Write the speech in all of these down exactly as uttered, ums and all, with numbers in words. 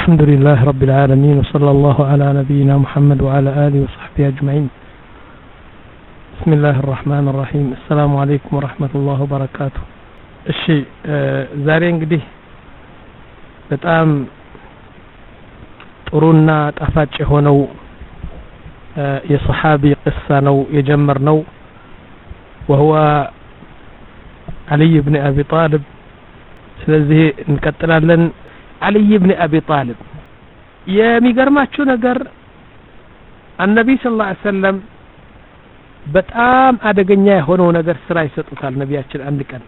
الحمد لله رب العالمين وصلى الله على نبينا محمد وعلى آله وصحبه أجمعين. بسم الله الرحمن الرحيم. السلام عليكم ورحمة الله وبركاته. الشيء زاري እንግዲህ በጣም ጥሩና ጣፋጭ የሆነው የصحابي قصة ነው የጀመርነው وهو علي بن أبي طالب። ስለዚህ እንቀጥላለን። علي بن أبي طالب የሚገርማችሁ ነገር النبي صلى الله عليه وسلم በጣም አደገኛ የሆነው ነገር ስራ ይሰጡታል ነቢያችን አንድ ቀን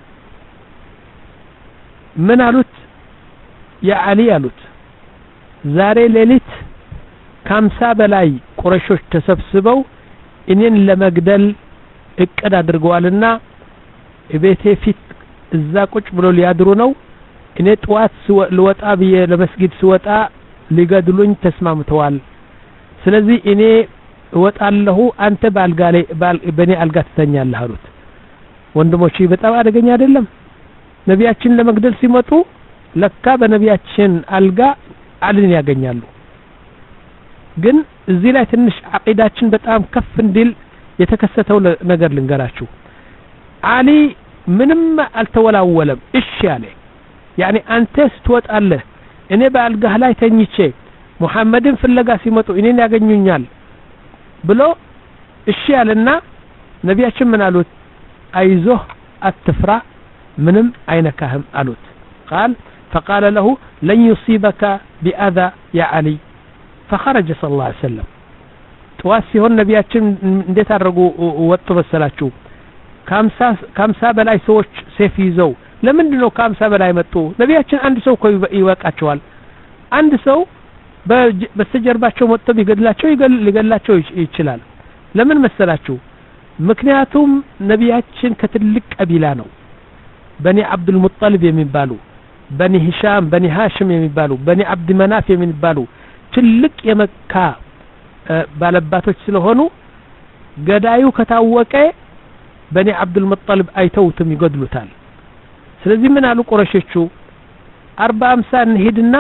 ምን አሉት? ያ አሊ አሉት ዛሬ ሌሊት ከአምሳ በላይ ቁረሾች ተሰብስበው እኔን ለመግደል እቅድ አድርገዋልና እቤቴ ፊት እዛ ቁጭ ብሎ ሊያድሩ ነው። እኔ ጧት ልወጣ ብዬ ለመስጊድ ስወጣ ሊገድሉኝ ተስማምተዋል። ስለዚህ እኔ እወጣለሁ፣ አንተ ባልጋሌ በኔ አልጋ ትተኛለህ አሉት። ወንድሞቼ በጣም አደገኛ አይደለም? ነቢያችን ለመግደል ሲመጡ ለካ በነቢያችን አልጋ አልን ያገኛሉ። ግን እዚህ ላይ ትንሽ አቂዳችን በጣም ከፍ እንዲል የተከሰተው ነገር ልንገራችሁ። አሊ ምንም አልተወላወለም፣ እሺ አለ። ያኒ አንተ ስትወጣለህ እኔ በአልጋህ ላይ ተኝቼ ሙሐመድን ፍለጋ ሲመጡ እኔን ያገኙኛል ብሎ እሺ አለና ነቢያችን ምን አሉት? አይዞህ አትፍራ፣ ምንም አይነካህም አሉት። قال فقال له لن يصيبك بأذى يا علي فخرج صلى الله عليه وسلم. ጠዋት ሲሆን ነቢያችን እንዴት አደረጉ ወጡ መሰላችሁ? ከአምሳ በላይ ሰዎች ሴፍ ይዘው። ለምንድን ነው ከአምሳ በላይ መጡ? ነቢያችን አንድ ሰው እኮ ይበቃቸዋል። አንድ ሰው በስተጀርባቸው መጥቶ ቢገድላቸው ሊገድላቸው ይችላል። ለምን መሰላችሁ? ምክንያቱም ነቢያችን ከትልቅ ቀቢላ ነው። በኒ አብዱል ሙጠሊብ የሚባሉ፣ በኒ ሂሻም፣ በኒ ሃሽም የሚባሉ፣ በኒ አብድ መናፍ የሚባሉ ትልቅ የመካ ባለባቶች ስለሆኑ ገዳዩ ከታወቀ በኒ አብዱል ሙጠሊብ አይተውትም ይገድሉታል። ስለዚህ ምን አሉ ቁረሾቹ? አርባ አምሳ እንሄድና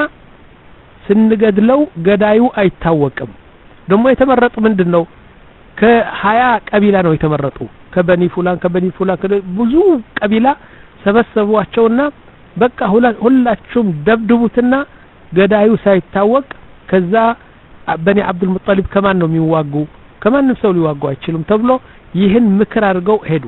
ስንገድለው ገዳዩ አይታወቅም። ደግሞ የተመረጡ ምንድነው ከሀያ ቀቢላ ነው የተመረጡ። ከበኒ ፉላን ከበኒ ፉላን ብዙ ቀቢላ ሰበሰቧቸውና በቃ ሁላችሁም ደብድቡትና ገዳዩ ሳይታወቅ ከዛ በኒ አብዱል ሙጠሊብ ከማን ነው የሚዋጉ? ከማንም ሰው ሊዋጉ አይችሉም ተብሎ ይህን ምክር አድርገው ሄዱ።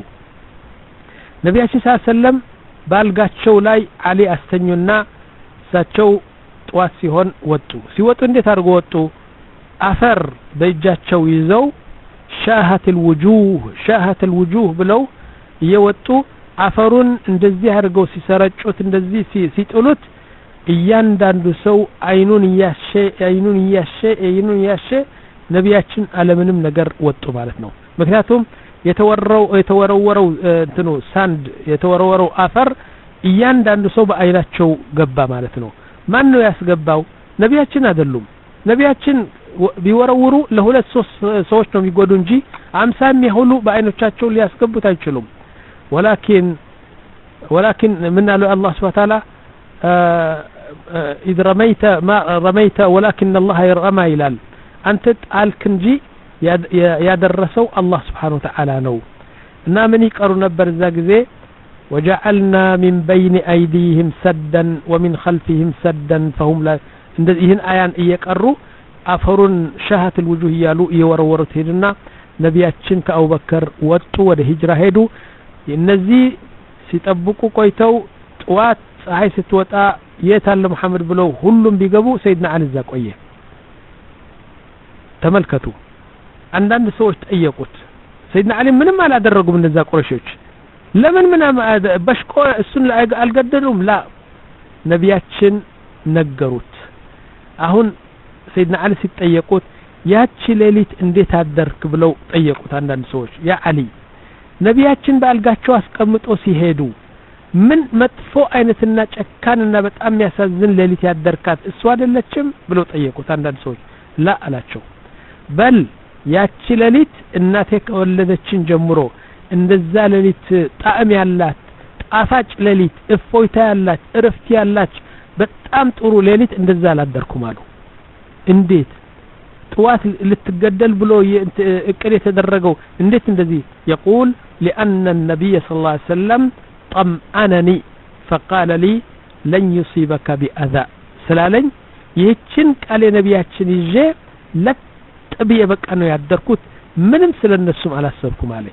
ነቢያችን ሰለላሁ ዐለይሂ ወሰለም ባልጋቸው ላይ አሊ አስተኙና እሳቸው ጧት ሲሆን ወጡ። ሲወጡ እንዴት አድርገው ወጡ? አፈር በእጃቸው ይዘው ሻሃት الوجوه ሻሃት الوجوه ብለው እየወጡ አፈሩን እንደዚህ አድርገው ሲሰረጩት እንደዚህ ሲጥሉት እያንዳንዱ ሰው አይኑን ያሸ አይኑን ያሸ አይኑን ያሸ ነቢያችን አለምንም ነገር ወጡ ማለት ነው። ምክንያቱም የተወረው የተወረወረው እንትኑ ሳንድ የተወረወረው አፈር እያንዳንዱ ሰው በአይናቸው ገባ ማለት ነው። ማን ነው ያስገባው? ነቢያችን አይደሉም። ነቢያችን ቢወረውሩ ለሁለት ሶስት ሰዎች ነው የሚጎዱ እንጂ አምሳም ይሁሉ በአይኖቻቸው ሊያስገቡት አይችሉም። ولكن ولكن من الله سبحانه وتعالى إذ رميت ما رميت ولكن الله يرمى ይላል። አንተ ጣልክ እንጂ ያደረሰው አላህ Subhanahu Wa Ta'ala ነው። እና ምን ይቀሩ ነበር እዛ ጊዜ? وجعلنا من بين أيديهم سدا ومن خلفهم سدا فهم لا እንደዚህን አያን እየቀሩ አፈሩን ሻሃት الوجوه ያሉ እየወረወሩት ሄድና ነቢያችን ከአቡበከር ወጡ፣ ወደ ሂጅራ ሄዱ። እነዚህ ሲጠብቁ ቆይተው ጧት ፀሐይ ስትወጣ የታለ መሐመድ ብለው ሁሉም ቢገቡ ሰይድና አሊ እዛ ቆየ። ተመልከቱ። አንዳንድ ሰዎች ጠየቁት፣ ሰይድና አሊ ምንም አላደረጉም እነዛ ቁረሾች ለምን ምን በሽቆ እሱን አልገደሉም? ላ ነቢያችን ነገሩት። አሁን ሰይድና አሊ ሲጠየቁት ያቺ ሌሊት እንዴት አደርክ ብለው ጠየቁት አንዳንድ ሰዎች። ያ አሊ ነቢያችን በአልጋቸው አስቀምጦ ሲሄዱ ምን መጥፎ አይነትና ጨካንና በጣም የሚያሳዝን ሌሊት ያደርካት እሱ አይደለችም ብለው ጠየቁት አንዳንድ ሰዎች። ላ አላቸው በል ያቺ ሌሊት እናቴ ከወለደችን ጀምሮ እንደዛ ሌሊት ጣዕም ያላት ጣፋጭ ሌሊት እፎይታ ያላት እረፍት ያላት በጣም ጥሩ ሌሊት እንደዛ አላደርኩም አሉ እንዴት طوات ልትገደል ብሎ እቅድ የተደረገው እንዴት እንደዚህ يقول لأن النبي صلى الله عليه وسلم طمأنني فقال لي لن يصيبك بأذى سلالኝ ይህችን ቃል የነቢያችን ይዤ ለጥብየ በቃ ነው ያደርኩት ምንም ስለነሱም አላሰብኩም አለ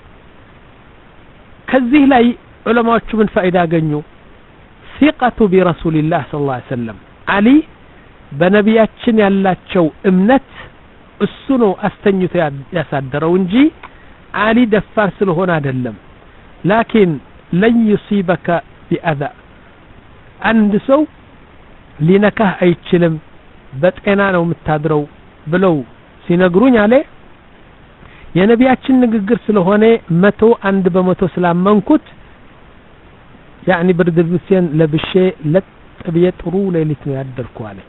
ከዚህ ላይ ዑለማዎቹ ምን ፋይዳ አገኙ ثقة برسول الله صلى الله عليه وسلم علي በነቢያችን ያላቸው እምነት እሱ ነው አስተኝቶ ያሳደረው እንጂ አሊ ደፋር ስለሆነ አይደለም لكن لن يصيبك بأذى አንድ ሰው ሊነካህ አይችልም በጤና ነው የምታድረው ብለው ሲነግሩኝ አለ የነቢያችን ንግግር ስለሆነ መቶ አንድ በመቶ ስላመንኩት يعني برد ልብሴን ለብሼ ለጥብየ ጥሩ ሌሊት ነው ያደርኩት አለ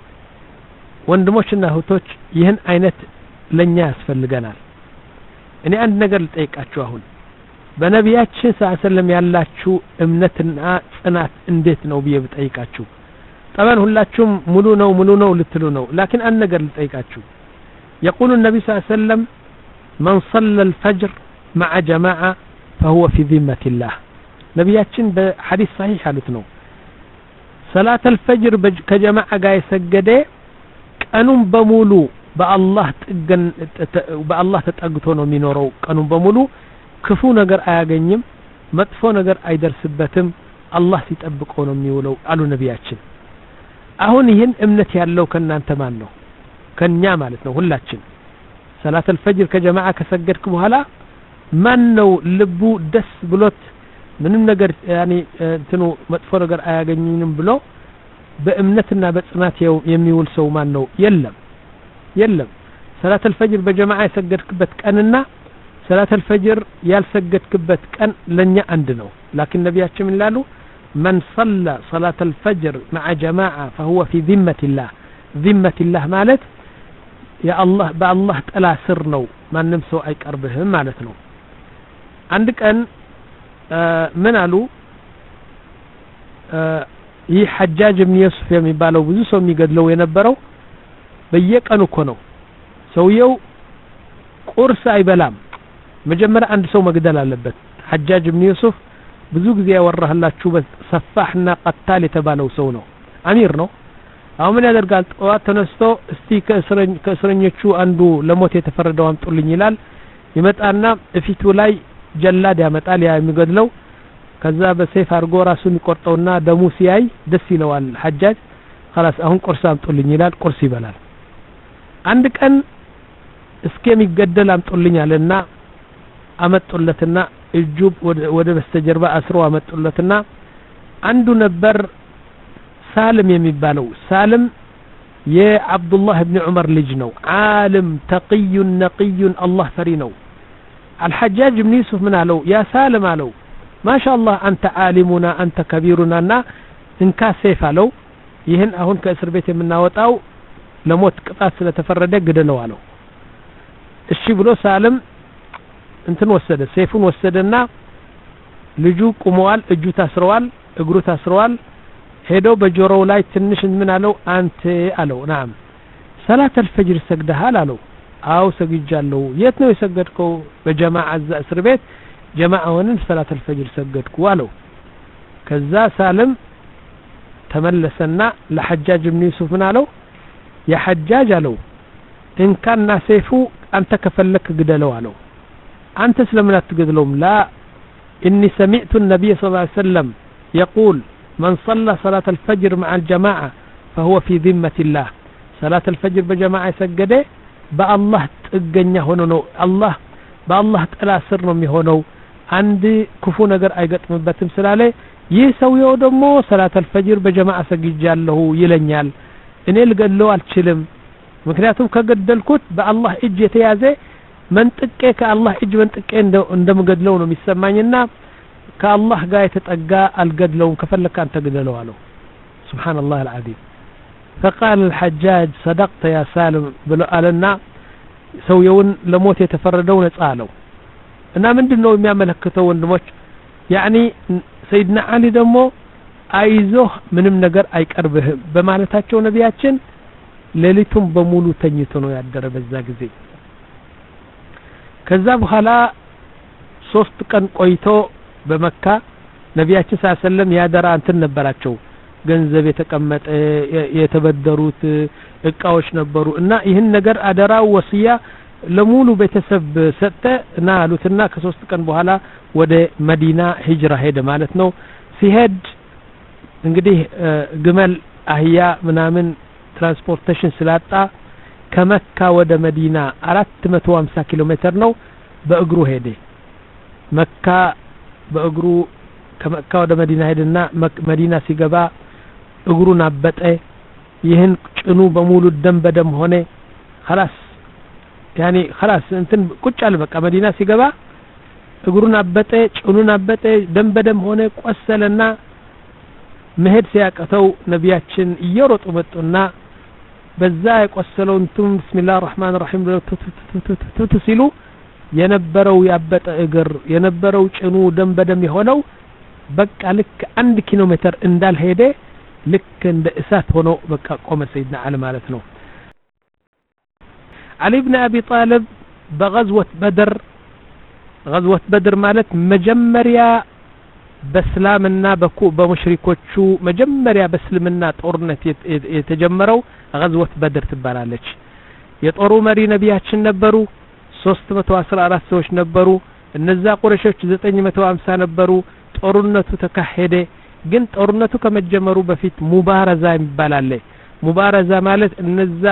ወንድሞችና እህቶች ይህን አይነት ለኛ ያስፈልገናል እኔ አንድ ነገር ልጠይቃችሁ አሁን በነቢያችን ሰለላሁ ያላችሁ እምነትና ጽናት እንዴት ነው ብዬ ብጠይቃችሁ طبعا ሁላችሁም ሙሉ ነው ሙሉ ነው ልትሉ ነው لكن አንድ ነገር ልጠይቃችሁ يقول النبي صلى الله عليه وسلم من صلى الفجر مع جماعة فهو في ذمة الله ነቢያችን በሐዲስ صحيح አሉት ነው صلاة الفجر ከጀማዓ ጋር የሰገደ ቀኑን በሙሉ በአላህ ጥገን በአላህ ተጠግቶ ነው የሚኖረው ቀኑን በሙሉ ክፉ ነገር አያገኝም መጥፎ ነገር አይደርስበትም አላህ ሲጠብቀው ነው የሚውለው አሉ ነቢያችን አሁን ይህን እምነት ያለው ከናንተ ማን ነው ከኛ ማለት ነው ሁላችን ሰላት الفجر ከጀማዓ ከሰገድክ በኋላ ማን ነው ልቡ ደስ ብሎት ምንም ነገር ያኒ እንትኑ መጥፎ ነገር አያገኝንም ብሎ በእምነትና በጽናት የሚውል ሰው ማን ነው የለም የለም ሰላት الفجر በጀማዓ የሰገድክበት ቀንና ሰላት الفجر ያልሰገድክበት ቀን ለኛ አንድ ነው لكن ነቢያችን ምን ይላሉ من صلى صلاة الفجر مع جماعة فهو في ذمة الله ذمة الله ማለት يا الله بالله ጥላ ስር ነው ማንም ሰው አይቀርብህም ማለት ነው አንድ ቀን ምን አሉ ይህ ሐጃጅ ኢብኑ ዩሱፍ የሚባለው ብዙ ሰው የሚገድለው የነበረው በየቀኑ እኮ ነው ሰውየው ቁርስ አይበላም መጀመሪያ አንድ ሰው መግደል አለበት ሐጃጅ ኢብኑ ዩሱፍ ብዙ ጊዜ ያወራህላችሁ በሰፋህና ቀታል የተባለው ሰው ነው አሚር ነው አሁን ምን ያደርጋል ጠዋት ተነስቶ እስቲ ከእስረኝ ከእስረኞቹ አንዱ ለሞት የተፈረደው አምጡልኝ ይላል ይመጣና እፊቱ ላይ ጀላድ ያመጣል ያ የሚገድለው ከዛ በሰይፍ አርጎ ራሱን ይቆርጠውና ደሙ ሲያይ ደስ ይለዋል ሐጃጅ خلاص አሁን ቁርስ አምጡልኝ ይላል ቁርስ ይበላል አንድ ቀን እስከሚገደል አምጡልኝ አለና አመጡለትና እጁ ወደ በስተጀርባ አስሮ አመጡለትና አንዱ ነበር ሳልም የሚባለው ሳልም የአብዱላህ ኢብኑ ዑመር ልጅ ነው ዓለም ተቂይ ነቂይ አላህ ፈሪ ነው الحجاج بن يوسف من قالوا يا سالم قالوا ما شاء الله أنت عالمنا أنت كبيرنا إنك سيف قالوا ይህን አሁን ከእስር ቤት የምናወጣው ለሞት ቅጣት ስለተፈረደ ግደለው አለው እሺ ብሎ ሳልም እንትን ወሰደ ሰይፉን ወሰደና ልጁ ቆመዋል እጁ ታስረዋል እግሩ ታስረዋል ሄደው በጆሮው ላይ ትንሽ ምን አለው አንተ አለው ናም ሰላት الفجر ሰግደሃል አለው አው ሰግጃለሁ የት ነው የሰገድከው በጀማዓ እስር ቤት ጀማዓውን ሰላት الفجر ሰገድኩ አለው ከዛ ሳልም ተመለሰና ለሐጃጅ ኢብኑ ዩሱፍ ምን አለው ያ ሐጃጅ አለው እንካና ሰይፉ አንተ ከፈለክ ግደለው አለው አንተ ስለምን አትገድለውም ላ اني سمعت النبي صلى الله عليه وسلم يقول من صلى صلاة الفجر مع الجماعة فهو في ذمة الله صلاة الفجر بجماعة سجده بالله ጥገኛ ሆኖ ነው አላህ በአላህ ጥላ ስር ነው የሚሆነው አንድ ክፉ ነገር አይገጥምበትም ስላለ ይህ ሰውየው ደግሞ ሰላት الفجر በጀማዓ ሰግጃለሁ ይለኛል እኔ ልገድለው አልችልም ምክንያቱም ከገደልኩት በአላህ እጅ የተያዘ መንጥቄ ከአላህ እጅ መንጥቄ እንደምገድለው ነው የሚሰማኝና ከአላህ ጋር የተጠጋ አልገድለውም ከፈለክ አንተ ገድለው አለው سبحان الله العظيم فقال الحجاج صدقت يا سالم ብሎ አለና ሰውየውን ለሞት የተፈረደው ነፃ አለው እና ምንድነው የሚያመለክተው ወንድሞች يعني سيدنا علي ደግሞ አይዞህ ምንም ነገር አይቀርብህም በማለታቸው ነቢያችን ሌሊቱን በሙሉ ተኝቶ ነው ያደረ በዛ ጊዜ ከዛ በኋላ ሶስት ቀን ቆይቶ በመካ ነቢያችን ሰለላሁ ዐለይሂ ወሰለም ያደራ እንትን ነበራቸው ገንዘብ የተቀመጠ የተበደሩት እቃዎች ነበሩ እና ይህን ነገር አደራው ወሲያ ለሙሉ ቤተሰብ ሰጠ እና አሉትና ከሶስት ቀን በኋላ ወደ መዲና ሂጅራ ሄደ ማለት ነው ሲሄድ እንግዲህ ግመል አህያ ምናምን ትራንስፖርቴሽን ስላጣ ከመካ ወደ መዲና አራት መቶ ሃምሳ ኪሎ ሜትር ነው በእግሩ ሄደ መካ በእግሩ ከመካ ወደ መዲና ሄደና መዲና ሲገባ እግሩን አበጠ ይህን ጭኑ በሙሉ ደም በደም ሆነ خلاص يعني خلاص እንትን ቁጭ አለ በቃ መዲና ሲገባ እግሩን አበጠ ጭኑን አበጠ ደም በደም ሆነ ቆሰለና መሄድ ሲያቀተው ነቢያችን እየሮጡ መጡና በዛ የቆሰለው እንቱም ቢስሚላህ الرحمن الرحيم ቱቱ ሲሉ የነበረው ያበጠ እግር የነበረው ጭኑ ደም በደም የሆነው በቃ ልክ አንድ ኪሎ ሜትር እንዳልሄደ ልክ እንደ እሳት ሆኖ በቃ ቆመ ሰይድና አሊ ማለት ነው علي بن أبي طالب بغزوة بدر غزوة بدر مالت مجمريا بسلامنا بكو بمشركوچو مجمريا بسلمنا ጦርነት የተጀመረው غزوة بدر ትባላለች የጦሩ መሪ ነቢያችን ነበሩ ሶስት መቶ አስራ አራት ሰዎች ነበሩ እነዛ ቁረሾች ዘጠኝ መቶ ሃምሳ ነበሩ ጦርነቱ ተካሄደ ግን ጦርነቱ ከመጀመሩ በፊት ሙባረዛ ይባላል ሙባረዛ ማለት እነዛ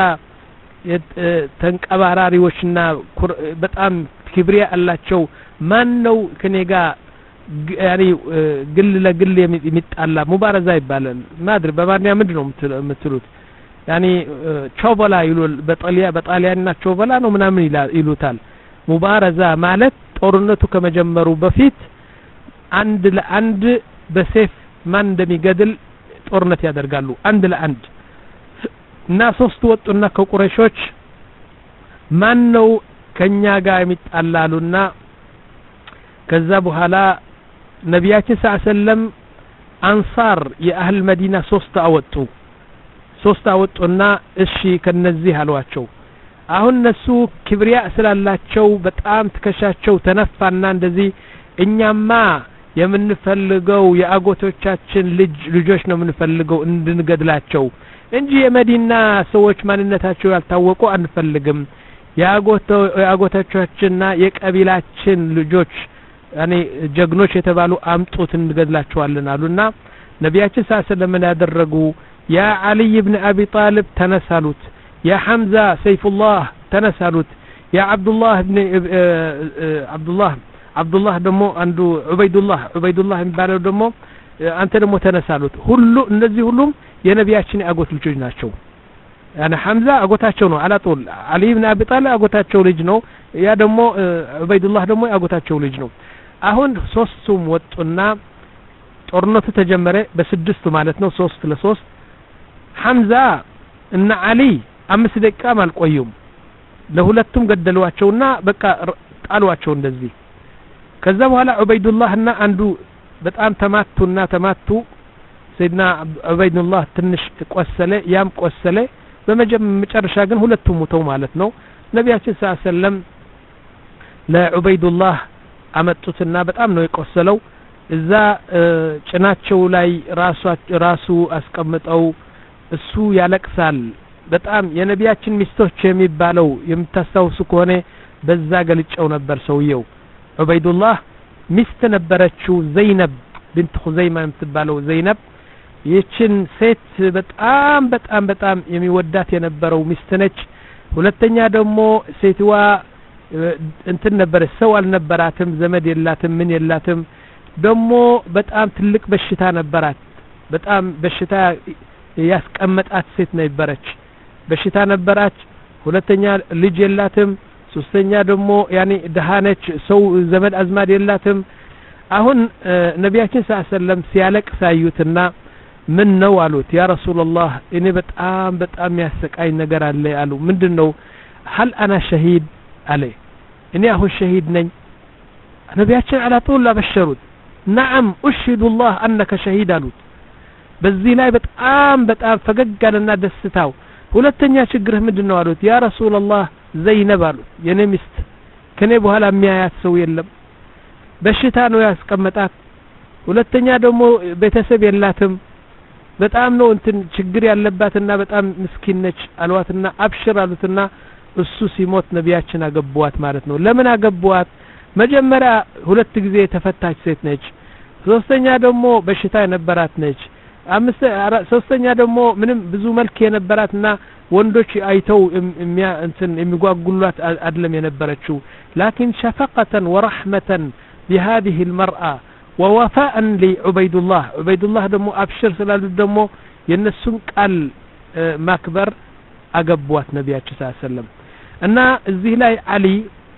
ተንቀባራሪዎችና በጣም ክብሪያ አላቸው ማን ነው ከኔጋ ያኒ ግል ለግል የሚጣላ ሙባረዛ ይባላል ማድር በማንያ ምንድነው የምትሉት ያኒ ቾቦላ ይሉል በጣሊያ በጣሊያንና ቾቦላ ነው ምናምን ይሉታል ሙባረዛ ማለት ጦርነቱ ከመጀመሩ በፊት አንድ ለአንድ በሴፍ ማን እንደሚገድል ጦርነት ያደርጋሉ አንድ ለአንድ እና ሶስት ወጡና ከቁረሾች ማን ነው ከኛ ጋር የሚጣላሉና ከዛ በኋላ ነቢያችን ሰለላሁ ዐለይሂ ወሰለም አንሳር የአህል መዲና ሶስት አወጡ ሶስት አወጡና እሺ ከነዚህ አሏቸው አሁን እነሱ ክብሪያ ስላላቸው በጣም ትከሻቸው ተነፋና እንደዚህ እኛማ የምንፈልገው የአጎቶቻችን ልጅ ልጆች ነው የምንፈልገው እንድንገድላቸው እንጂ የመዲና ሰዎች ማንነታቸው ያልታወቁ አንፈልግም ያጎቶ ያጎቶቻችንና የቀቢላችን ልጆች ያኔ ጀግኖች የተባሉ አምጡት እንገድላቸዋለን አሉና ነቢያችን ሰለላሁ ዐለይሂ ወሰለም ያደረጉ ያ አሊ ኢብኑ አቢ ጣሊብ ተነሳሉት ያ ሐምዛ ሰይፉላህ ተነሳሉት ያ አብዱላህ ኢብኑ አብዱላህ አብዱላህ ደሞ አንዱ ዑበይዱላህ ዑበይዱላህ የሚባለው ደሞ አንተ ደሞ ተነሳሉት ሁሉ እነዚህ ሁሉም የነቢያችን አጎት ልጆች ናቸው ያኔ ሐምዛ አጎታቸው ነው አላጦል አሊ ኢብኑ አቢ ጣሊብ አጎታቸው ልጅ ነው ያ ደሞ ዑበይዱላህ ደሞ አጎታቸው ልጅ ነው አሁን ሶስቱም ወጡና ጦርነቱ ተጀመረ በስድስቱ ማለት ነው ሶስት ለሶስት ሐምዛ እና አሊ አምስት ደቂቃ አልቆዩም ለሁለቱም ገደሏቸውና በቃ ጣሏቸው እንደዚህ ከዛ በኋላ ዑበይዱላህና አንዱ በጣም ተማቱና ተማቱ ሰይድና ዑበይዱላህ ትንሽ ቆሰለ ያም ቆሰለ በመጨረሻ ግን ሁለቱም ሞተው ማለት ነው ነቢያችን ሰለላሁ ዐለይሂ ወሰለም ለዑበይዱላህ አመጡትና በጣም ነው የቆሰለው እዛ ጭናቸው ላይ ራሱ ራሱ አስቀምጠው እሱ ያለቅሳል በጣም የነቢያችን ሚስቶች የሚባለው የምታስተውሱ ከሆነ በዛ ገልጨው ነበር ሰውየው ዑበይዱላህ ሚስት ነበረችው ዘይነብ بنت خزيمة የምትባለው ዘይነብ ይችን ሴት በጣም በጣም በጣም የሚወዳት የነበረው ሚስት ነች ሁለተኛ ደግሞ ሴትዋ እንትን ነበር ሰው አልነበራትም ዘመድ የላትም ምን የላትም ደግሞ በጣም ትልቅ በሽታ ነበራት በጣም በሽታ ያስቀመጣት ሴት ነበረች በሽታ ነበራች ሁለተኛ ልጅ የላትም ሶስተኛ ደግሞ ያኒ ደሃነች ሰው ዘመድ አዝማድ የላትም አሁን ነቢያችን ሰለላሁ ዐለይሂ ወሰለም ሲያለቅስ አዩትና ምን ነው አሉት ያ ረሱላህ እኔ በጣም በጣም ያሰቃይ ነገር አለ አሉ ምንድነው هل انا شهيد አለ እኔ አሁን ሸሂድ ነኝ ነቢያችን على طول አበሸሩት نعم اشهد الله انك شهيد አሉት በዚህ ላይ በጣም በጣም ፈገግጋልና ደስታው ሁለተኛ ችግርህ ምንድነው አሉት ያ ረሱላህ ዘይነብ አሉት የኔ ሚስት ከኔ በኋላ የሚያያት ሰው የለም በሽታ ነው ያስቀመጣት ሁለተኛ ደግሞ ቤተሰብ የላትም በጣም ነው እንትን ችግር ያለባትና በጣም ምስኪን ነች አልዋትና አብሽር አሉትና እሱ ሲሞት ነቢያችን አገቧት ማለት ነው ለምን አገቧት መጀመሪያ ሁለት ጊዜ የተፈታች ሴት ነች ሶስተኛ ደግሞ በሽታ የነበራት ነች አምስት ሶስተኛ ደግሞ ምንም ብዙ መልክ የነበራትና ወንዶች አይተው የሚያ እንትን የሚጓጉሏት አይደለም የነበረችው لكن شفقة ورحمة بهذه المرأة ووفاء لعبيد الله عبيد الله دمو أبشر سلال دمو ينسون قال مكبر أقبوات نبياتي صلى الله عليه وسلم أن الزهلاء علي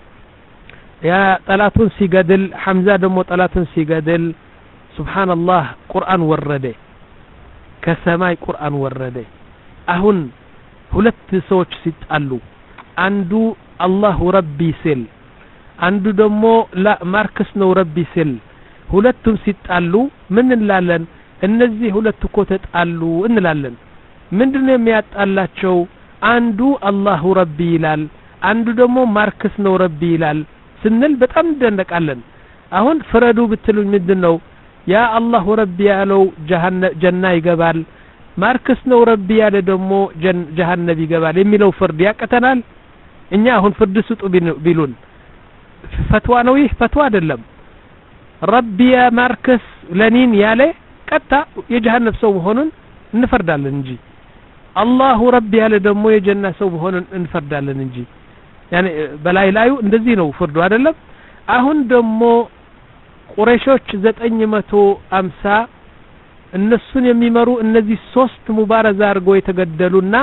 يا طلاتون سيقادل حمزة دمو طلاتون سيقادل سبحان الله قرآن ورده كسماي قرآن ورده أهون ሁለት ሰዎች ሲጣሉ አንዱ አላሁ ረቢ ሲል አንዱ ደግሞ ላ ማርክስ ነው ረቢ ሲል ሁለቱም ሲጣሉ ምን እንላለን እነዚህ ሁለት እኮ ተጣሉ እንላለን ምንድነው የሚያጣላቸው አንዱ አላሁ ረቢ ይላል አንዱ ደግሞ ማርክስ ነው ረቢ ይላል ስንል በጣም እንደነቃለን አሁን ፍረዱ ብትሉኝ ምንድነው ያ አላሁ ረቢ ያለው ጀሃነም ይገባል ማርክስ ነው ረቢ ያለ ደግሞ ጀሃነም ይገባል የሚለው ፍርድ ያቀተናል እኛ አሁን ፍርድ ስጡ ቢሉን ፈትዋ ነው ይህ ፈትዋ አይደለም ረቢ ያ ማርክስ ለኒን ያለ ቀጣ የጀሃነም ሰው ሆነን እንፈርዳለን እንጂ አላሁ ረቢ ያለ ደግሞ የጀና ሰው ሆነን እንፈርዳለን እንጂ ያኔ በላይ ላዩ እንደዚህ ነው ፍርዱ አይደለም አሁን ደግሞ ቁረይሾች ዘጠኝ መቶ ሃምሳ እነሱን የሚመሩ እነዚህ ሶስት ሙባረዛ አድርገው የተገደሉና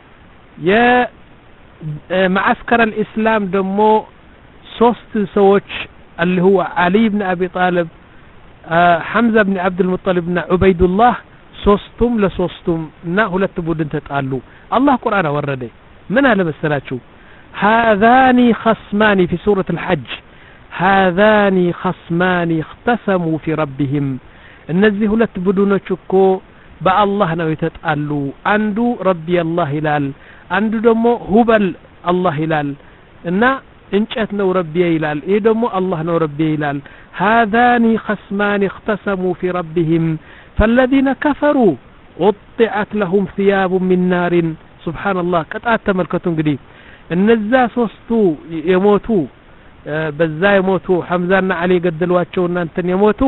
የማዕስከር الاسلام ደግሞ ሶስት ሰዎች اللي هو علي بن ابي طالب حمزه بن عبد المطلب እና عبيد الله ሶስቱም ለሶስቱም እና ሁለት ቡድን ተጣሉ አላህ ቁርአን አወረደ ምን አለ መሰላችሁ هذان خصمان في سورة الحج هذان خصمان اختصموا في ربهم እነዚህ ሁለት ቡድኖች እኮ በአላህ ነው የተጣሉ አንዱ ረቢ አላህ ይላል አንዱ ደግሞ ሁበል አላህ ይላል እና እንጨት ነው ረቢ ይላል ይሄ ደግሞ አላህ ነው ረቢ ይላል هذان خصمان اختصموا في ربهم فالذين كفروا قطعت لهم ثياب من نار سبحان الله قطعت ተመልከቱ እንግዲህ እነዛ ሶስቱ የሞቱ በዛ የሞቱ ሐምዛና አሊ ገደሏቸውና እንትን የሞቱ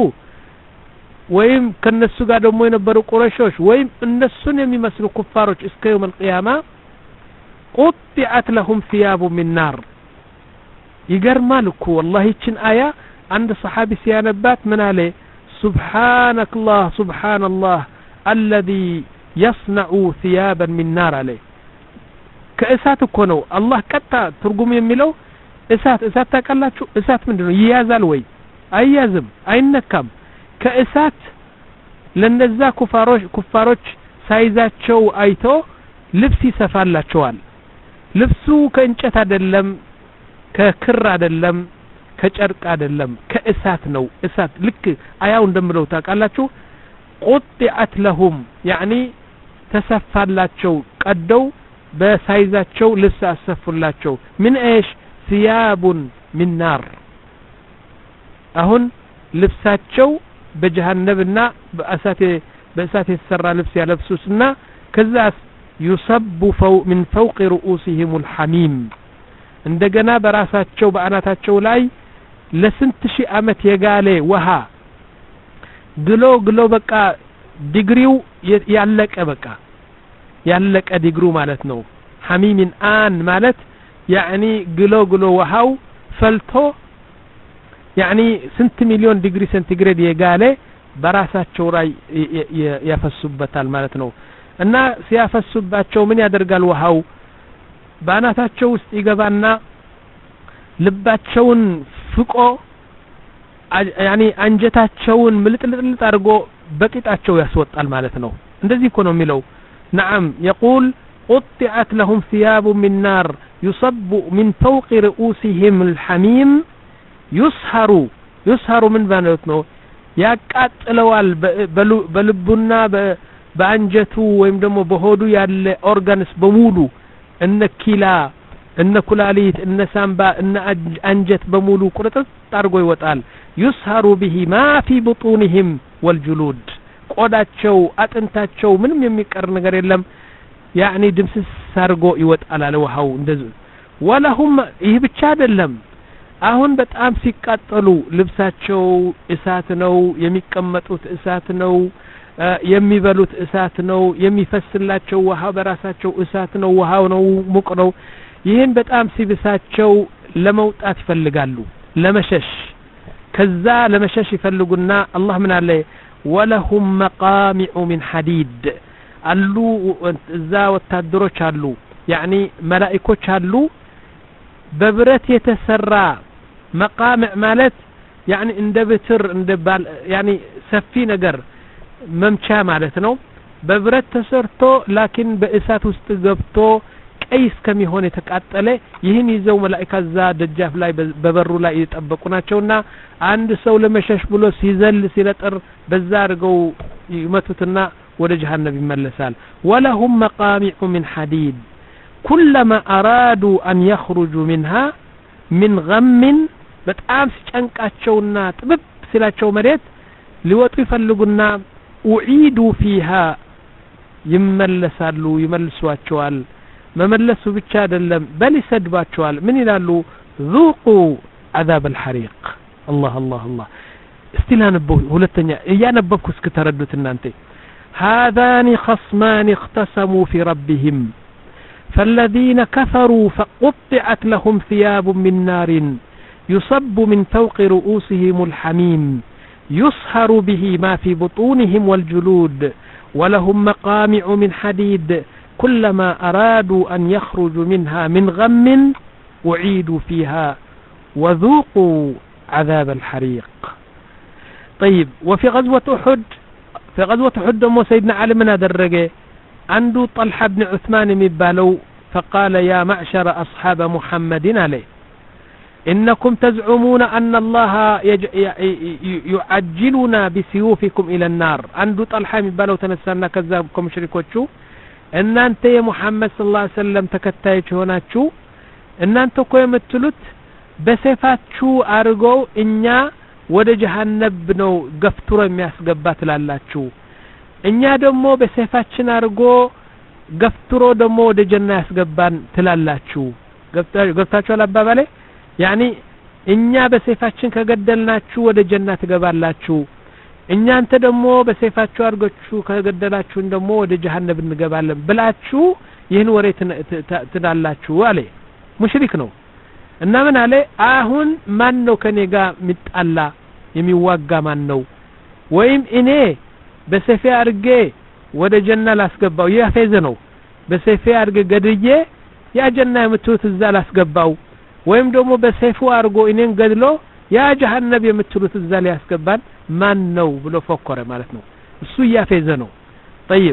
ወይም ከነሱ ጋር ደግሞ የነበሩ ቁረይሾች ወይም እነሱን የሚመስሉ ኩፋሮች እስከ يوم القيامه قطعت لهم ثياب من نار ይገርማል እኮ والله እቺን አያ አንድ ሰሃቢ ሲያነባት ምን አለ سبحانك الله سبحان الله الذي يصنع ثيابا من نار عليه ከእሳት እኮ ነው አላህ ቀጣ ትርጉም የሚለው እሳት እሳት ታቀላችሁ እሳት ምንድነው ይያዛል ወይ አይያዝም አይነካም ከእሳት ለነዛ ኩፋሮች ኩፋሮች ሳይዛቸው አይቶ ልብስ ይሰፋላቸዋል ልብሱ ከእንጨት አይደለም ከክር አይደለም ከጨርቅ አይደለም ከእሳት ነው እሳት ልክ አያው እንደምለው ታቃላችሁ قطعت لهم يعني ተሰፋላቸው ቀደው በሳይዛቸው ልብስ አሰፉላቸው ምን ايش ثياب من نار አሁን ልብሳቸው በጀሃነምና በእሳት በእሳት የተሰራ ልብስ ያለብሱስና ከዛ يصب فوق من فوق رؤوسهم الحميم እንደገና በራሳቸው በአናታቸው ላይ ለስንት ሺህ አመት የጋለ ውሃ ግሎ ግሎ በቃ ዲግሪው ያለቀ በቃ ያለቀ ዲግሪው ማለት ነው ሐሚምን አን ማለት يعني ግሎ ግሎ ውሃው ፈልቶ يعني ስንት ሚሊዮን ዲግሪ ሴንቲግሬድ የጋለ በራሳቸው ላይ ያፈሱበታል ማለት ነው እና ሲያፈሱባቸው ምን ያደርጋል ውሃው ባናታቸው ውስጥ ይገባና ልባቸውን ፍቆ يعني አንጀታቸውን ምልጥልጥልጥ አድርጎ በቂጣቸው ያስወጣል ማለት ነው እንደዚህ እኮ ነው የሚለው نعم يقول قطعت لهم ثياب من نار يصب من فوق رؤوسهم الحميم يسهر يسهر من بانوت ነው ያቃጥለዋል በልቡና በአንጀቱ ወይም ደግሞ በሆዱ ያለ ኦርጋንስ በሙሉ እነ ኪላ እነ ኩላሊት እነ ሳምባ እነ አንጀት በሙሉ ቁርጥጥ አድርጎ ይወጣል يسهر به ما في بطونهم والجلود ቆዳቸው አጥንታቸው ምንም የሚቀር ነገር የለም يعني ድምስስ አድርጎ ይወጣል አለ ውሃው እንደዚህ ወለሁም ይህ ብቻ አይደለም አሁን በጣም ሲቃጠሉ ልብሳቸው እሳት ነው የሚቀመጡት እሳት ነው የሚበሉት እሳት ነው የሚፈስላቸው ውሃ በራሳቸው እሳት ነው ውሃው ነው ሙቅ ነው ይሄን በጣም ሲብሳቸው ለመውጣት ይፈልጋሉ ለመሸሽ ከዛ ለመሸሽ ይፈልጉና አላህ ምን አለ ወለሁም መቃሚዑ ሚን ሐዲድ አሉ እዛ ወታደሮች አሉ يعني መላእክቶች አሉ በብረት የተሰራ መቃሚዕ ማለት يعني እንደ ብትር እንደ ባል يعني ሰፊ ነገር መምቻ ማለት ነው በብረት ተሰርቶ ላኪን በእሳት ውስጥ ገብቶ ቀይስ ከሚሆን የተቃጠለ ይህን ይዘው መላእክት ዛ ደጃፍ ላይ በበሩ ላይ እየጠበቁ ናቸውና አንድ ሰው ለመሸሽ ብሎ ሲዘል ሲለጥር በዛ አድርገው ይመቱትና ወደ ጀሃነም ይመለሳል ወለሁም መቃሚዑ ሚን ሐዲድ كلما أرادوا أن يخرجوا منها من غم በጣም ሲጨንቃቸውና ጥብብ ሲላቸው መሬት ሊወጡ ይፈልጉና أعيدوا فيها ይመለሳሉ ይመልሷቸዋል መመለሱ ብቻ አይደለም በል ይሰድባቸዋል ምን ይላሉ ذوقوا عذاب الحريق الله الله الله استلانبو ሁለተኛ እያነበብኩ እስከተረዱት እናንተ هذان خصمان اختصموا في ربهم فالذين كفروا فقطعت لهم ثياب من نار يصب من فوق رؤوسهم الحميم يصهر به ما في بطونهم والجلود ولهم مقامع من حديد كلما أرادوا أن يخرجوا منها من غم أعيدوا فيها وذوقوا عذاب الحريق طيب وفي غزوة أحد في غزوة أحد دمو سيدنا علي من درجة عنده طلحة بن عثمان مبالو فقال يا معشر أصحاب محمد عليه إنكم تزعمون أن الله يعجلنا بسيوفكم إلى النار عنده طلحة مبالو تنسلنا كذابكم شركوتشو إن أنت يا محمد صلى الله عليه وسلم تكتايش هناتشو إن أنت كو يمتلت بسيفاتشو أرغو إنيا ወደ ጀሃነም ነው ገፍትሮ የሚያስገባት ላላችሁ እኛ ደግሞ በሰይፋችን አርጎ ገፍትሮ ደግሞ ወደ ጀና ያስገባን ትላላችሁ ገብታችሁ አባባሌ يعني እኛ በሰይፋችን ከገደልናችሁ ወደ ጀና ትገባላችሁ እኛ አንተ ደግሞ በሰይፋችሁ አርጋችሁ ከገደላችሁ ደግሞ ወደ ጀሃነም እንገባለን ብላችሁ ይህን ወሬ ትላላችሁ አለ ሙሽሪክ ነው እና ምን አለ አሁን ማን ነው ከኔ ጋር ሚጣላ የሚዋጋ ማን ነው ወይም እኔ በሰይፌ አርጌ ወደ ጀና ላስገባው ያፈዘ ነው በሰይፌ አርጌ ገድዬ ያ ጀና የምትሉት እዛ ላስገባው ወይም ደግሞ በሰይፉ አርጎ እኔን ገድሎ ያ ጀሃነም የምትሉት እዛ ሊያስገባን ማን ነው ብሎ ፈከረ ማለት ነው እሱ ያፈዘ ነው طيب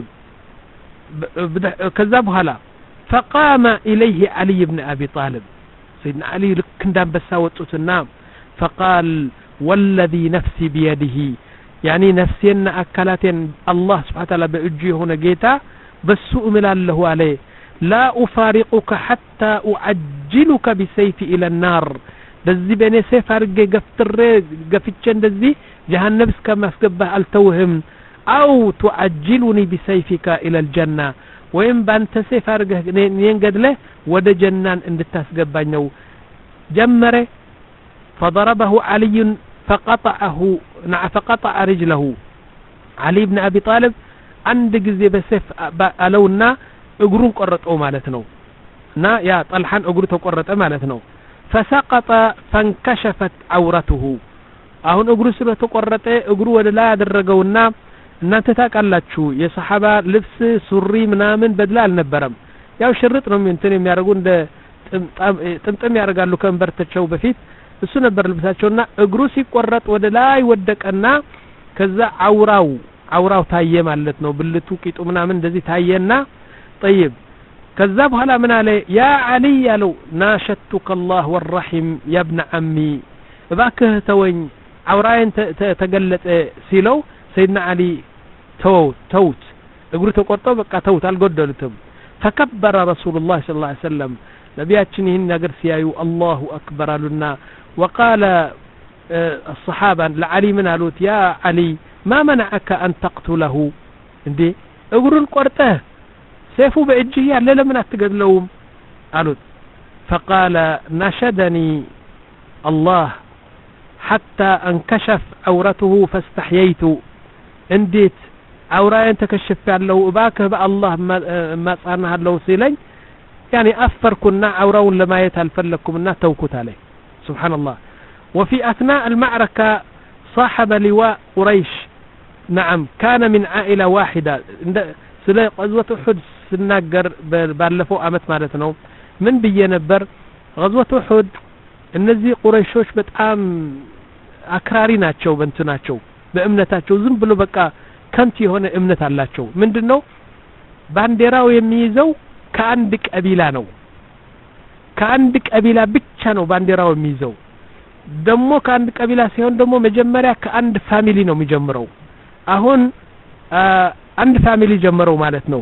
ከዛ በኋላ فقام إليه علي بن أبي طالب سيدنا علي لك اندبسا وطوتنا فقال والذي نفسي بيده يعني نفسنا أكلاتين الله سبحانه وتعالى بأجي هنا جيتا بسوء من الله عليه لا أفارقك حتى أعجلك بسيف إلى النار دزي بني سيف أرقى قفتر قفتشن دزي جهنم كما اسكبه التوهم أو تعجلني بسيفك إلى الجنة وإن بانت سيف أرقى ينقد له ود جنان ان تسقبانيو جمره فضربه علي فقطعه نع فقطع رجله علي بن ابي طالب عند غزي بسيف الونا اغرون قرطو معناتنو نا يا طلحان اغرو تقرطه معناتنو فسقط فانكشفت عورته አሁን እግሩ ስለተቆረጠ እግሩ ወደ ላይ ያደረገውና እናንተ ታውቃላችሁ የሰሃባ ልብስ ሱሪ ምናምን በድላ አልነበረም ያው ሽርጥ ነው እንትን የሚያርጉ እንደ ጥምጥም ያርጋሉ ከንበርተቸው በፊት እሱ ነበር ልብሳቸውና እግሩ ሲቆረጥ ወደ ላይ ወደቀና ከዛ አውራው አውራው ታየ ማለት ነው ብልቱ ቂጡ ምናምን እንደዚህ ታየና طيب ከዛ በኋላ ምን አለ ያ አሊ ያለው ናሸቱከ الله والرحم يا ابن عمي እባክህ ተወኝ አውራዬን ተገለጠ ሲለው ሰይድና አሊ ተው ተውት እግሩ ተቆርጦ በቃ ተውት አልጎደሉትም فكبر رسول الله صلى الله عليه وسلم ነቢያችን ይህን ነገር ሲያዩ الله أكبر አሉና وقال الصحابة لعلي من قالوا يا علي ما منعك أن تقتله እንዴ እግሩን ቆርጠህ ሰይፉ በእጅህ ያለ ለምን አትገድለውም አሉት فقال نشدني الله حتى انكشف عورته فاستحييت እንዴት አውራዬን ተከሽፍ ያለው እባክህ በአላህ ማጻናህ አለው ሲለኝ يعني أفركنا عوراون لما يتالفلكمنا توكت عليه سبحان الله وفي أثناء المعركة صاحب لواء قريش نعم كان من عائلة واحدة سلا غزوة أحد سناجر بالفو أمت مالتنا من بينبر غزوة أحد النزي قريشوش بتأم أكراريناتشو بنتناتشو بأمنتاتشو زنبلو بقى كنتي هنا أمنت اللاتشو من دنو بانديراو يميزو كأندك أبيلا نو كأندك أبيلا بيتشانو بانديراو يميزو دمو كأندك أبيلا سيهون دمو مجمريا كأند فاميلي نو مجمرو أهون آه عند فاميلي جمرو مالتنو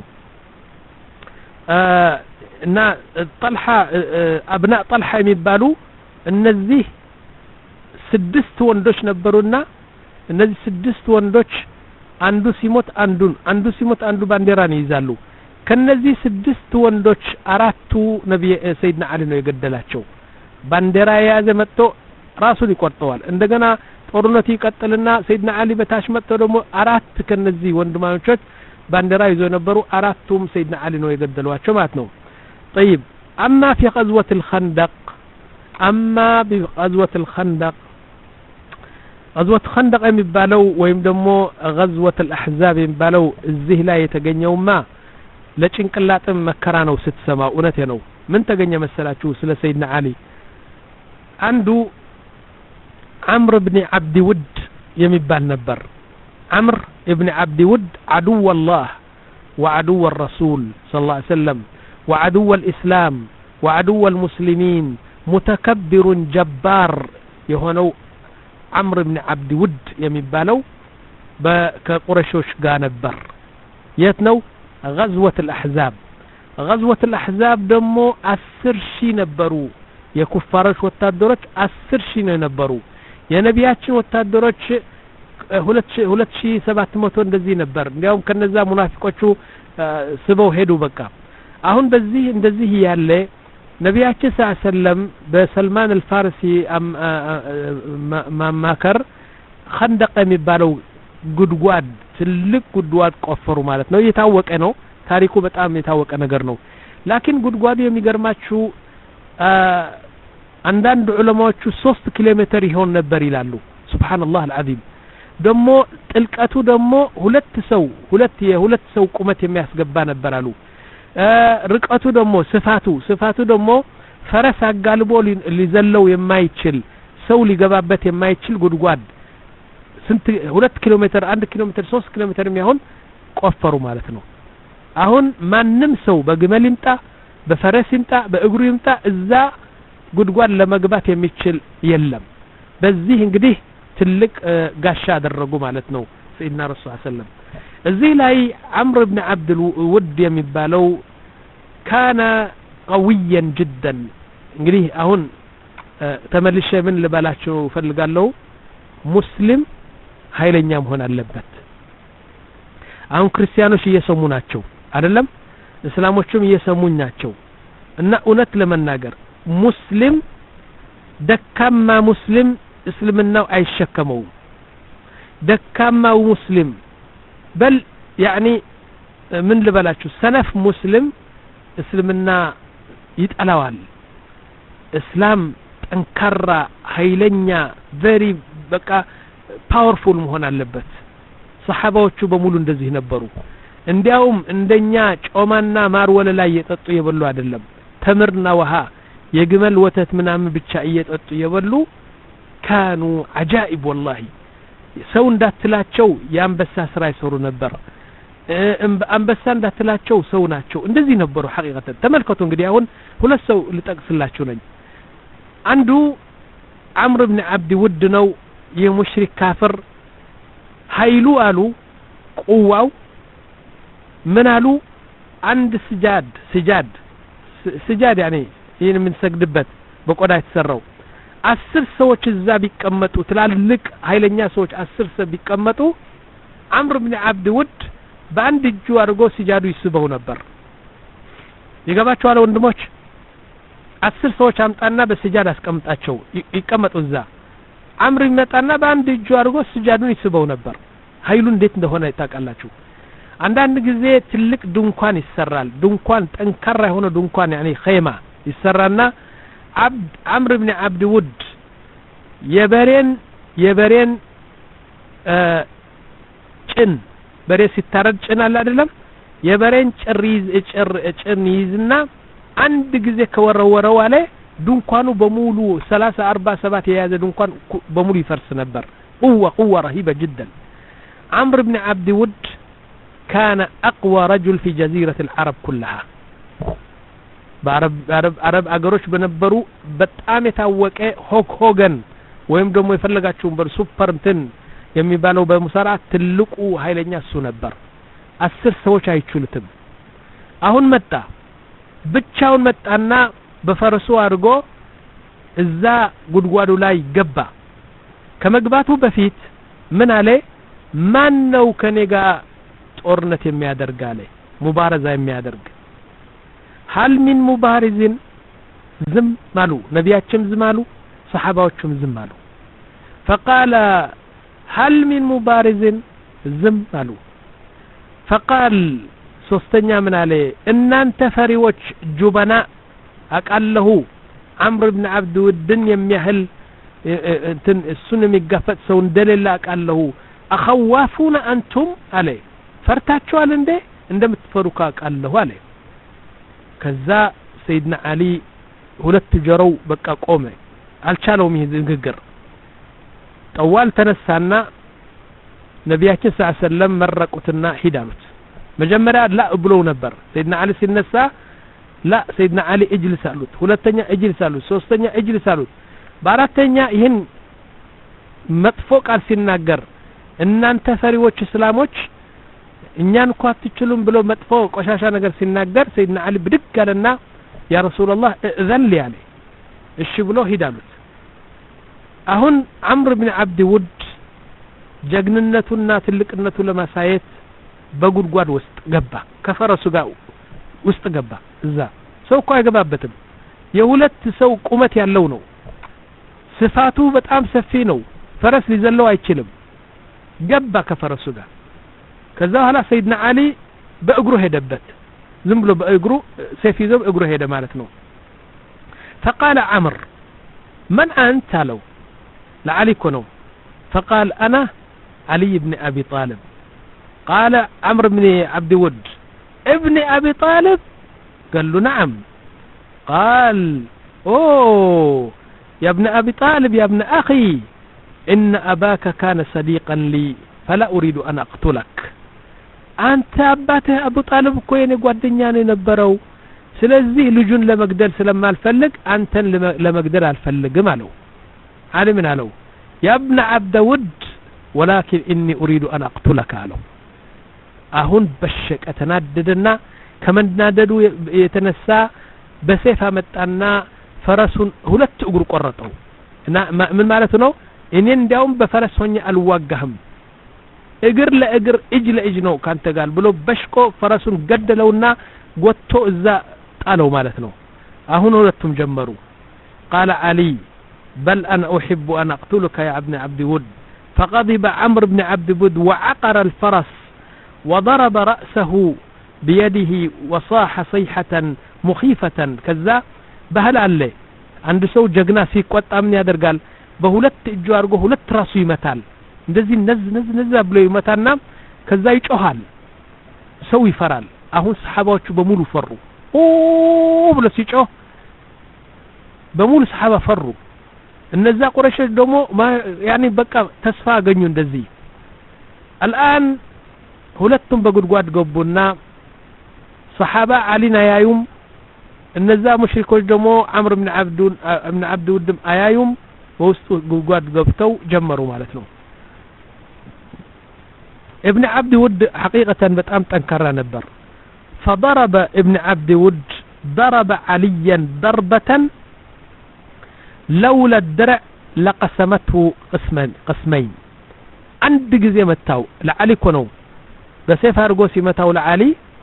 آه نا طلحة آه أبناء طلحة يميبالو النزيه سدست وندوش نبرونا النزيه سدست وندوش عنده سيموت عندون عنده سيموت عنده بانديران يزالو كنزي سدست وندوش أراتو نبي سيدنا علي نو يقدلاتشو بانديرا يازي متو راسو يقرطوال عندنا ጦርነቱ ይቀጥልና ሰይድና አሊ በታች መጥተው ደግሞ አራት ከነዚህ ወንድማማቾች ባንዲራ ይዘው ነበሩ አራቱም ሰይድና አሊ ነው የገደሏቸው ማለት ነው طيب اما في غزوه الخندق اما بغزوه الخندق غزوه الخندق የሚባለው ወይም ደግሞ غزوه الاحزاب የሚባለው እዚህ ላይ የተገኘውማ ለጭንቅላጥም መከራ ነው ስትሰማው እውነቴ ነው ምን ተገኘ መሰላችሁ ስለ ሰይድና አሊ አንዱ عمرو بن عبد ود يمبال نبر عمرو بن عبد ود عدو الله وعدو الرسول صلى الله عليه وسلم وعدو الإسلام وعدو المسلمين متكبر جبار يهونو عمرو بن عبد ود يمبالو كقرشوش قا نبر يتنو غزوة الأحزاب غزوة الأحزاب دمو أسر شي نبرو يكفارش والتادرش أسر شي نبرو የነቢያችን ወታደሮች ሁለት ሺህ ሰባት መቶ እንደዚህ ነበር እንዲያውም ከነዛ ሙናፊቆቹ ስበው ሄዱ በቃ አሁን በዚህ እንደዚህ ያለ ነቢያችን ሰለላም በሰልማን አልፋርሲ ማማከር خندق የሚባለው ጉድጓድ ትልቅ ጉድጓድ ቆፈሩ ማለት ነው የታወቀ ነው ታሪኩ በጣም የታወቀ ነገር ነው ላኪን ጉድጓዱ የሚገርማችሁ አንዳንድ ዑለማዎቹ ሶስት ኪሎ ሜትር ይሆን ነበር ይላሉ ሱብሃንአላህ አልዓዚም ደሞ ጥልቀቱ ደሞ ሁለት ሰው ሁለት የሁለት ሰው ቁመት የሚያስገባ ነበር አሉ ርቀቱ ደሞ ስፋቱ ስፋቱ ደሞ ፈረስ አጋልቦ ሊዘለው የማይችል ሰው ሊገባበት የማይችል ጉድጓድ ስንት ሁለት ኪሎ ሜትር አንድ ኪሎ ሜትር ሶስት ኪሎ ሜትር የሚሆን ቆፈሩ ማለት ነው አሁን ማንንም ሰው በግመል ይምጣ በፈረስ ይምጣ በእግሩ ይምጣ እዛ ጉድጓድ ለመግባት የሚችል የለም በዚህ እንግዲህ ትልቅ ጋሻ አደረጉ ማለት ነው ሰይድና ረሱል ሰለላም እዚህ ላይ عمرو بن عبد الود የሚባለው كان قويا جدا እንግዲህ አሁን ተመልሼ ምን ልባላችሁ ፈልጋለሁ ሙስሊም ኃይለኛ መሆን አለበት አሁን ክርስቲያኖች እየሰሙ ናቸው አይደለም እስላሞችም እየሰሙኝ ናቸው እና እውነት ለመናገር ሙስሊም ደካማ ሙስሊም እስልምናው አይሸከመው ደካማው ሙስሊም በል يعني ምን ልበላችሁ ሰነፍ ሙስሊም እስልምና ይጠላዋል እስላም ጠንካራ ኃይለኛ very በቃ ፓወርፉል መሆን አለበት ሰሃባዎቹ በሙሉ እንደዚህ ነበሩ እንዲያውም እንደኛ ጮማና ማር ወለላ እየጠጡ የበሉ አይደለም ተምርና ውሃ የግመል ወተት ምናምን ብቻ እየጠጡ የበሉ كانوا عجائب والله ሰው እንዳትላቸው ያንበሳ ስራ ይሰሩ ነበር አንበሳ እንዳትላቸው ሰው ናቸው እንደዚህ ነበሩ ሐቂቀተን ተመልከቱ እንግዲህ አሁን ሁለት ሰው ልጠቅስላችሁ ነኝ አንዱ عمرو بن عبد ود ነው የሙሽሪክ ካፍር ኃይሉ አሉ ቁዋው ምን አሉ አንድ ስጃድ ስጃድ ስጃድ يعني ይሄን ምን ሰግድበት በቆዳ የተሰራው አስር ሰዎች እዛ ቢቀመጡ ትላልቅ ኃይለኛ ሰዎች አስር ሰው ቢቀመጡ አምር ኢብኑ አብድ ውድ በአንድ እጁ አድርጎ ስጃዱ ይስበው ነበር ይገባቸዋል ወንድሞች አስር ሰዎች አምጣና በስጃድ አስቀምጣቸው ይቀመጡ እዛ አምር ይመጣና በአንድ እጁ አድርጎ ስጃዱን ይስበው ነበር ኃይሉ እንዴት እንደሆነ ይታቃላችሁ አንዳንድ ጊዜ ትልቅ ድንኳን ይሰራል ድንኳን ጠንካራ የሆነ ድንኳን يعني ኸይማ ይሰራና عبد عمرو بن عبد ود የበሬን የበሬን ጭን በሬ ሲታረድ ጭን አለ አይደለም የበሬን ጭሪዝ ጭር ጭን ይዝና አንድ ጊዜ ከወረወረው አለ ድንኳኑ በሙሉ ثلاثة أربعة سبعة የያዘ ድንኳን በሙሉ ይፈርስ ነበር قوة قوة رهيبة جدا عمرو بن عبد ود كان أقوى رجل في جزيرة العرب كلها بعرب عرب عرب አገሮች በነበሩ በጣም የታወቀ ሆክ ሆገን ወይም ደግሞ የፈለጋችሁን በር ሱፐር እንትን የሚባለው በሙሳራ ትልቁ ኃይለኛ እሱ ነበር አስር ሰዎች አይችሉትም አሁን መጣ ብቻውን መጣና በፈረሱ አድርጎ እዛ ጉድጓዱ ላይ ገባ ከመግባቱ በፊት ምን አለ ማን ነው ከኔ ጋር ጦርነት የሚያደርግ አለ ሙባረዛ የሚያደርግ هل من مبارز زم مالو نبياتهم زمالو صحاباوچم زمالو فقال هل من مبارز زم مالو فقال ሶስተኛ ምን አለ እናንተ ፈሪዎች ጁበና አቃለሁ عمرو بن عبد ودን የሚያህል እንትን እሱን የሚጋፈጥ ሰው እንደሌላ አቃለሁ اخوافون انتم አለ ፈርታችኋል እንዴ እንደምትፈሩ ካቃለሁ አለ ከዛ ሰይድና አሊ ሁለት ጀረው በቃ ቆመ አልቻለውም ይሄ ንግግር ጠዋል ተነሳና ነብያችን ሰለላሁ ዐለይሂ ወሰለም መረቁትና ሂዳሉት መጀመሪያ ላ ብሎ ነበር ሰይድና አሊ ሲነሳ ላ ሰይድና አሊ እጅልስ አሉት ሁለተኛ እጅልስ አሉት ሶስተኛ እጅልስ አሉት በአራተኛ ይሄን መጥፎ ቃል ሲናገር እናንተ ፈሪዎች እስላሞች እኛን እንኳን አትችሉም ብሎ መጥፎ ቆሻሻ ነገር ሲናገር ሰይድና አሊ ብድግ አለና ያ ረሱላህ እዘን ሊያለ እሺ ብሎ ሂዳሉት አሁን አምር ኢብኑ አብድ ውድ ጀግንነቱና ትልቅነቱ ለማሳየት በጉድጓድ ውስጥ ገባ ከፈረሱ ጋር ውስጥ ገባ እዛ ሰው እኮ አይገባበትም የሁለት ሰው ቁመት ያለው ነው ስፋቱ በጣም ሰፊ ነው ፈረስ ሊዘለው አይችልም ገባ ከፈረሱ ጋር ከዛ ኋላ ሰይድና አሊ በእግሩ ሄደበት ዝም ብሎ በእግሩ ሰይፍ ይዞ በእግሩ ሄደ ማለት ነው فقال عمرو من انت له لعلي كنو فقال انا علي بن ابي طالب قال عمرو بن عبد ود ابن ابي طالب قال له نعم قال اوه يا ابن ابي طالب يا ابن اخي ان اباك كان صديقا لي فلا اريد ان اقتلك አንተ አባትህ አቡ ጣልብ እኮ የኔ ጓደኛ ነው የነበረው ስለዚህ ልጁን ለመግደል ስለማልፈልግ አንተን ለመግደል አልፈልግም አለው አለ ምን አለው ያ ابن عبد ود ولكن اني اريد ان اقتلك አለው አሁን በሸቀ ተናደደና ከመናደዱ የተነሳ በሰይፍ አመጣና ፈረሱን ሁለት እግሩ ቆረጠው እና ምን ማለት ነው እኔ እንዲያውም በፈረስ ሆኜ አልዋጋህም እግር ለእግር እጅ ለእጅ ነው ካንተ ጋር ብሎ በሽቆ ፈረሱን ገደለውና ጎትቶ እዛ ጣለው ማለት ነው አሁን ሁለቱም ጀመሩ قال علي بل انا احب ان اقتلك يا ابن عبد ود فغضب عمرو بن عبد ود وعقر الفرس وضرب رأسه بيده وصاح صيحة مخيفة كذا بهل الله عند سو جغنا ሲቆጣ ምን ያደርጋል በሁለት እጁ አርጎ ሁለት ራሱ ይመታል እንደዚህ ነዝ ነዝ ነዝ ብሎ ይመታና ከዛ ይጮሃል ሰው ይፈራል አሁን ሰሃባዎቹ በሙሉ ፈሩ ኦ ብሎ ሲጮህ በሙሉ ሰሃባ ፈሩ እነዛ ቁረይሾች ደግሞ ያኒ በቃ ተስፋ አገኙ እንደዚህ الان ሁለቱም በጉድጓድ ገቡና ሰሃባ አሊና ያዩም እነዛ ሙሽሪኮች ደግሞ አምር ኢብኑ አብድ ኢብኑ አብድ ውድም አያዩም በውስጡ ጉድጓድ ገብተው ጀመሩ ማለት ነው ابن عبد ود حقيقة በጣም ጠንካራ ነበር فضرب ابن عبد ود ضرب عليا ضربة لولا الدرع لقسمته قسمين قسمين عند ጊዜ መታው ለዓሊ እኮ ነው በሰይፍ አድርጎ ሲመታው ለዓሊ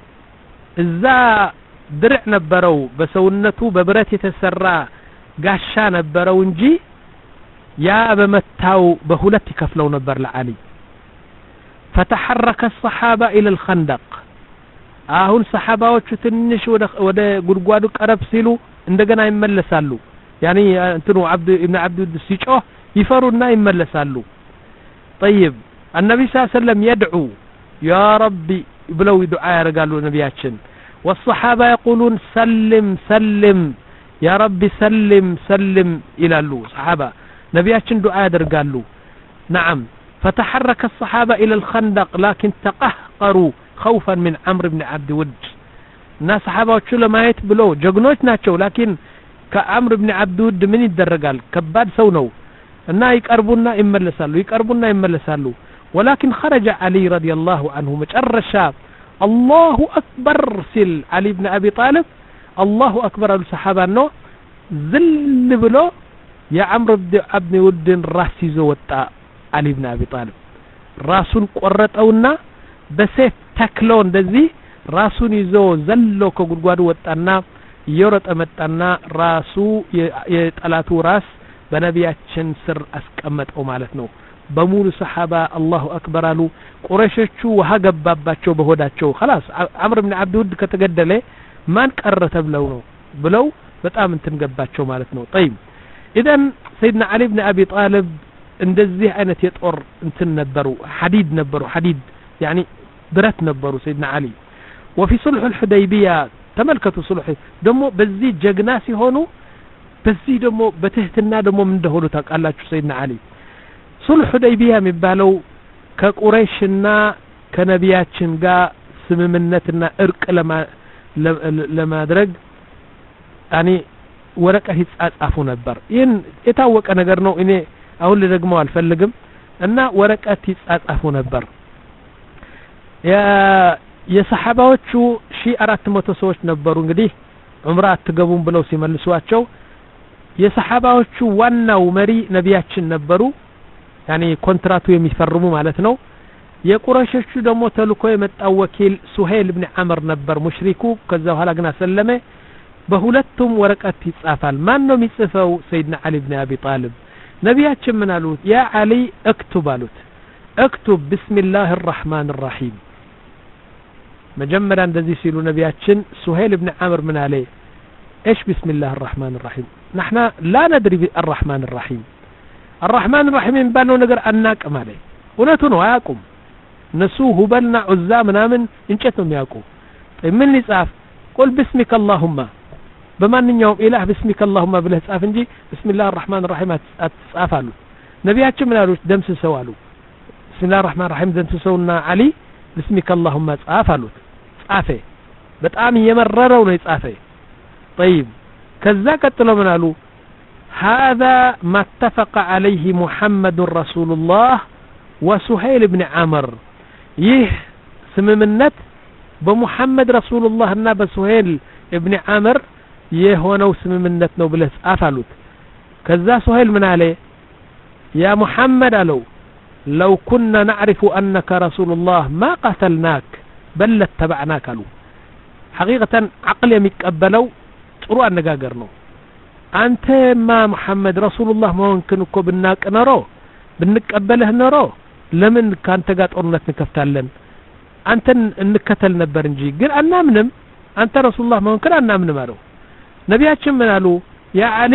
እዛ ድርዕ ነበረው በሰውነቱ በብረት የተሰራ ጋሻ ነበረው እንጂ ያ በመታው በሁለት ይከፍለው ነበር ለዓሊ فتحرك الصحابة إلى الخندق አሁን ሰሃባዎቹ ትንሽ ወደ ወደ ጉድጓዱ ቀረብ ሲሉ እንደገና ይመለሳሉ ያኒ እንትኑ አብድ ኢብኑ አብድ ሲጮህ ይፈሩና ይመለሳሉ طيب النبي صلى الله عليه وسلم يدعو يا ربي ብለው ዱዓ ያደርጋሉ ነብያችን والصحابة يقولون سلم سلم يا ربي سلم سلم ይላሉ صحابة ነብያችን ዱዓ ያደርጋሉ نعم فتحرك الصحابة إلى الخندق لكن تقهقروا خوفا من عمرو بن عبد ود الناس صحابة لمايت بلو جغنوች ናቸው لكن كعمرو بن عبد ود ምን ይደረጋል ከባድ ሰው ነው እና ይቀርቡና ይመለሳሉ ይቀርቡና ይመለሳሉ ولكن خرج علي رضي الله عنه መጨረሻ الله أكبر ሲል علي بن أبي طالب الله أكبر الصحابة ነው ዝል ብሎ የعمرو بن عبد ود ራስ ይዞ ወጣ علي بن أبي طالب ራሱን ቆረጠውና በሰይፍ ተክሎ እንደዚህ ራሱን ይዞ ዘሎ ከጉድጓዱ ወጣና እየሮጠ መጣና ራሱ የጠላቱ ራስ በነቢያችን ስር አስቀመጠው ማለት ነው በሙሉ ሰሃባ አላሁ አክበር አሉ ቁረሾቹ ውሃ ገባባቸው በሆዳቸው خلاص عمرو بن عبد ود ከተገደለ ማን ቀረ ተብለው ነው ብለው በጣም እንትን ገባቸው ማለት ነው طيب اذا سيدنا علي بن ابي طالب እንደዚህ አይነት የጦር እንትን ነበሩ ሐዲድ ነበሩ ሐዲድ يعني برات نبرو سيدنا علي وفي صلح الحديبية تملكتوا صلح دمو بزي جغنا سيهونو بزي دمو بتهتنا دمو من دهولو تاقالاچو سيدنا علي صلح الحديبية مبالو كقريشنا كنبياتشن غا سممنتنا ارق لما لما درج يعني ورقه يጻጻፉ ነበር ይሄን የታወቀ ነገር ነው እኔ አሁን ለደግመው አልፈልግም እና ወረቀት ይጻጻፉ ነበር ያ የሰሃባዎቹ ሺህ አራት መቶ ሰዎች ነበሩ እንግዲህ ዑምራ አትገቡም ብለው ሲመልሷቸው የሰሃባዎቹ ዋናው መሪ ነብያችን ነበሩ ያኒ ኮንትራቱ የሚፈርሙ ማለት ነው የቁረሾቹ ደግሞ ተልኮ የመጣው ወኪል ሱሄል ኢብኑ ዐምር ነበር ሙሽሪኩ ከዛ በኋላ ግን አሰለመ በሁለቱም ወረቀት ይጻፋል ማን ነው የሚጽፈው ሰይድና አሊ ኢብኑ አቢ ጣሊብ ነብያችን ምን አሉት ያ አሊ اكتب አሉት اكتب بسم الله الرحمن الرحيم مجمرا እንደዚህ ሲሉ ነብያችን ሱሄል ኢብኑ ዐምር ምን አለ ايش بسم الله الرحمن الرحيم نحن لا ندري الرحمن الرحيم الرحمن الرحيم ባለው ነገር አናቀም አለ እውነቱ ነው አያቁም እነሱ ሁበልና ዑዛ ምናምን እንጨት ነው የሚያውቁ ምን ይጻፍ قل بسمك اللهم በማንኛውም ኢላህ بسمك اللهم ብለህ ጻፍ እንጂ بسم الله الرحمن الرحيم አትጻፋሉ ነብያችን ምን አሉት ደምስሰው አሉ بسم الله الرحمن الرحيم ደምስሰውና አሊ بسمك اللهم ጻፍ አሉት ጻፈ በጣም የመረረው ነው ጻፈ طيب ከዛ ቀጥሎ ምን አሉ هذا ما اتفق عليه محمد رسول الله وسهيل بن عمر ይህ ስምምነት በሙሐመድ ረሱልላህ እና በሱሄል ኢብኑ ዐምር የሆነው ስምምነት ነው ብለህ ጻፍ አሉት ከዛ ሱሄል ምን አለ ያ ሙሐመድ አለው لو كنا نعرف أنك رسول الله ما قتلناك بل اتبعناك አሉ حقيقة عقل የሚቀበለው ጥሩ አነጋገር ነው አንተ ማ ሙሐመድ ረሱልላህ መሆንክን እኮ ብናቅ ኖሮ ብንቀበልህ ኖሮ ለምን ካንተ ጋር ጦርነት እንከፍታለን አንተን እንከተል ነበር እንጂ ግን አናምንም አንተ ረሱልላህ መሆንክን አናምንም አለው ነብያችን ምን አሉ ያ አሊ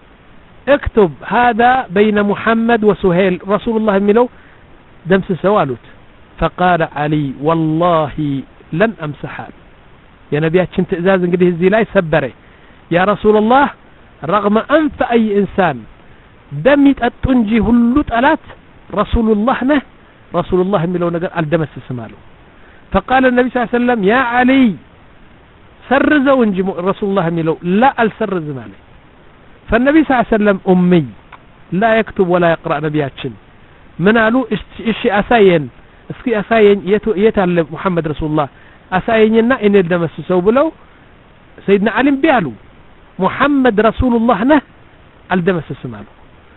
اكتب هذا بين محمد وسهيل رسول الله የሚለው ደምስሰው አሉት فقال علي والله لن امسحها يا نبياتችን ትእዛዝ እንግዲህ እዚህ ላይ ሰበረ يا رسول الله رغم انف اي انسان دم ይጠጡ እንጂ ሁሉ ጠላት رسول الله نه رسول الله የሚለው ነገር አልደመስስም አለው فقال النبي صلى الله عليه وسلم يا علي سرزوا እንጂ رسول الله የሚለው لا አልሰርዝም አለ فالنبي صلى الله عليه وسلم أمي لا يكتب ولا يقرأ نبياتشن من قالوا إشي أساين اسكي أساين يتعلم محمد رسول الله አሳየኝና እኔ ልደመስሰው ብለው ሰይድና አሊም ቢያሉ ሙሐመድ ረሱሉላህ ነህ አልደመስስም አሉ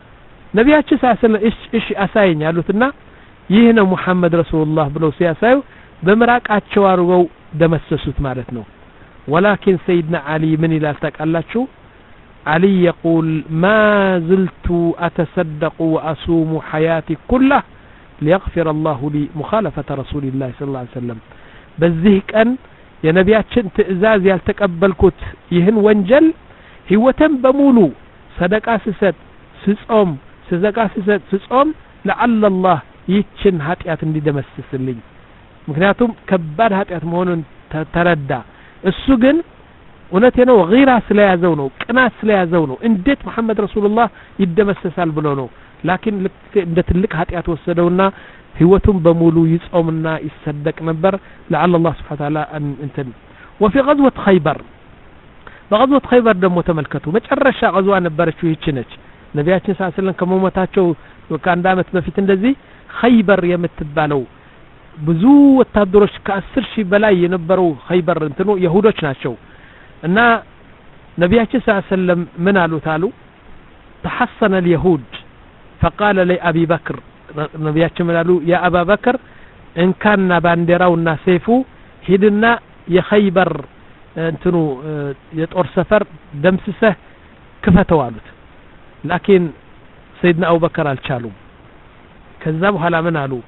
ነቢያችን ሰለላሁ ዐለይሂ ወሰለም እሺ አሳየኝ አሉትና ይህ ነው ሙሐመድ ረሱሉላህ ብለው ሲያሳዩ በመራቃቸው አርገው ደመሰሱት ማለት ነው ولكن سيدنا علي من إلى تقالاتشو علي يقول ما زلت أتصدق وأصوم حياتي كلها ليغفر الله لي مخالفة رسول الله صلى الله عليه وسلم بذيك أن يا نبياتشن تئزاز يالتقبلكوت يهن وانجل هوتن بمولو صدقا سسد سسوم صدقا سسد سسوم لعل الله يتشن هاتيات اندي دمسس اللي مكنياتهم كبار هاتيات مهونن تردى እሱ ግን እውነቴ ነው غيرا ስለያዘው ነው ቅናት ስለያዘው ነው እንዴት መሐመድ ረሱሉላህ ይደመሰሳል ብሎ ነው ላኪን እንደ ትልቅ ኃጢያት ወሰደውና ህይወቱን በሙሉ ይጾምና ይሰደቅ ነበር لعل الله سبحانه وتعالى ان انتن وفي غزوه خيبر በغزوه خيبر ደግሞ ተመልከቱ መጨረሻ غزوه ነበረችው ይቺ ነች ነቢያችን ሰለላሁ ዐለይሂ ወሰለም ከመሞታቸው ከአንድ አመት በፊት እንደዚህ خيبر የምትባለው ብዙ ወታደሮች ከአስር ሺህ በላይ የነበሩ ኸይበር እንትኑ ይሁዶች ናቸው እና ነቢያችን ሰለላሁ ዐለይሂ ወሰለም ምን አሉት አሉ ተሐሰነ اليهود فقال لي ابي بكر ነቢያችን ምን አሉ ያ አባ በክር እንካና ባንዲራውና ሰይፉ ሂድና የኸይበር እንትኑ የጦር ሰፈር ደምስሰህ ክፈተው አሉት ላኪን ሰይድና አቡበከር አልቻሉም ከዛ በኋላ ምን አሉ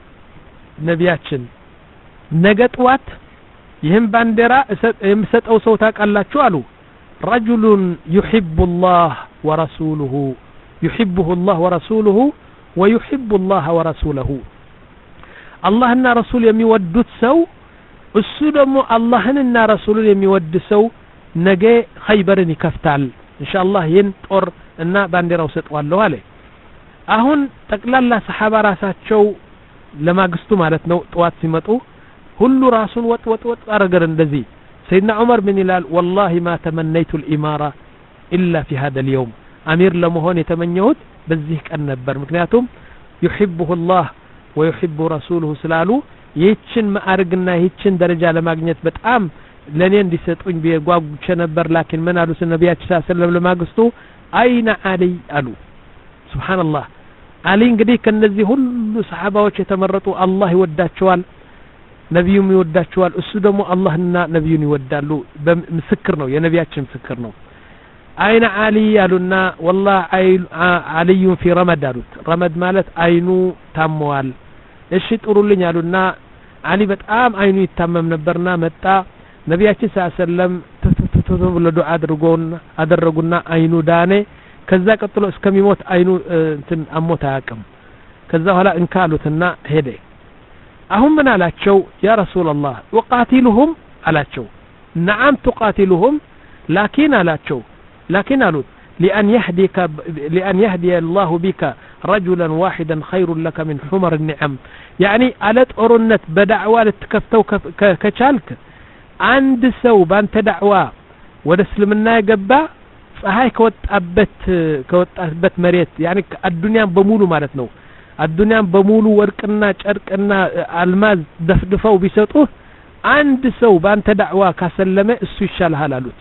ነቢያችን ነገ ጠዋት ይህን ባንዲራ የምሰጠው ሰው ታውቃላችሁ አሉ رجل يحب الله ورسوله يحبه الله ورسوله ويحب الله ورسوله اللهنا رسول የሚወዱት ሰው እሱ ደግሞ አላህንና ረሱሉን የሚወድ ሰው ነገ ኸይበርን ይከፍታል ኢንሻአላህ ይህን ጦር እና ባንዲራው ሰጠዋለሁ አለ አሁን ጠቅላላ ሰሃባ ራሳቸው ለማግስቱ ማለት ነው ጧት ሲመጡ ሁሉ ራሱን ወጥ ወጥ ወጥ አረገር እንደዚህ ሰይድና ዑመር ምን ይላል والله ما تمنيت الاماره الا في هذا اليوم امير ለመሆን የተመኘሁት በዚህ ቀን ነበር ምክንያቱም يحبه الله ويحب رسوله ስላሉ ይህችን ማዕረግና ይህችን ደረጃ ለማግኘት በጣም ለኔ እንዲሰጡኝ ቢጓጉቼ ነበር ላኪን ምን አሉ ነብያችን ሰለላሁ ዐለይሂ ወሰለም ለማግስቱ አይና አሊ አሉ ሱብሃንአላህ አሊ እንግዲህ ከነዚህ ሁሉ ሰሃባዎች የተመረጡ አላህ ይወዳቸዋል ነብዩም ይወዳቸዋል እሱ ደግሞ አላህና ነብዩን ይወዳሉ ምስክር ነው የነቢያችን ምስክር ነው አይና አሊ ያሉና والله አሊ في رمض አሉት ረመድ ማለት አይኑ ታመዋል እሺ ጥሩልኝ አሉና አሊ በጣም አይኑ ይታመም ነበርና መጣ ነቢያችን ሰለላሁ ዐለይሂ ወሰለም ተተተተ ብሎ ዱዓ አድርጎና አደረጉና አይኑ ዳነ ከዛ ቀጥሎ እስከሚሞት አይኑ እንትን አሞታ ያቀም ከዛ ኋላ እንካሉትና ሄደ አሁን ምን አላቸው ያ ረሱላህ ወቃቲሉሁም አላቸው نعم تقاتلهم لكن አላቸው لكن አሉት لأن يهديك لأن يهدي الله بك رجلا واحدا خير لك من حمر النعم يعني على ጦርነት በዳዕዋ ልትከፍተው ከቻልክ አንድ ሰው ባንተ ዳዕዋ ወደ እስልምና የገባ ፀሐይ ከወጣበት ከወጣበት መሬት يعني አዱንያን በሙሉ ማለት ነው አዱንያን በሙሉ ወርቅና ጨርቅና አልማዝ ደፍድፈው ቢሰጡ አንድ ሰው ባንተ ዳዕዋ ካሰለመ እሱ ይሻላል አሉት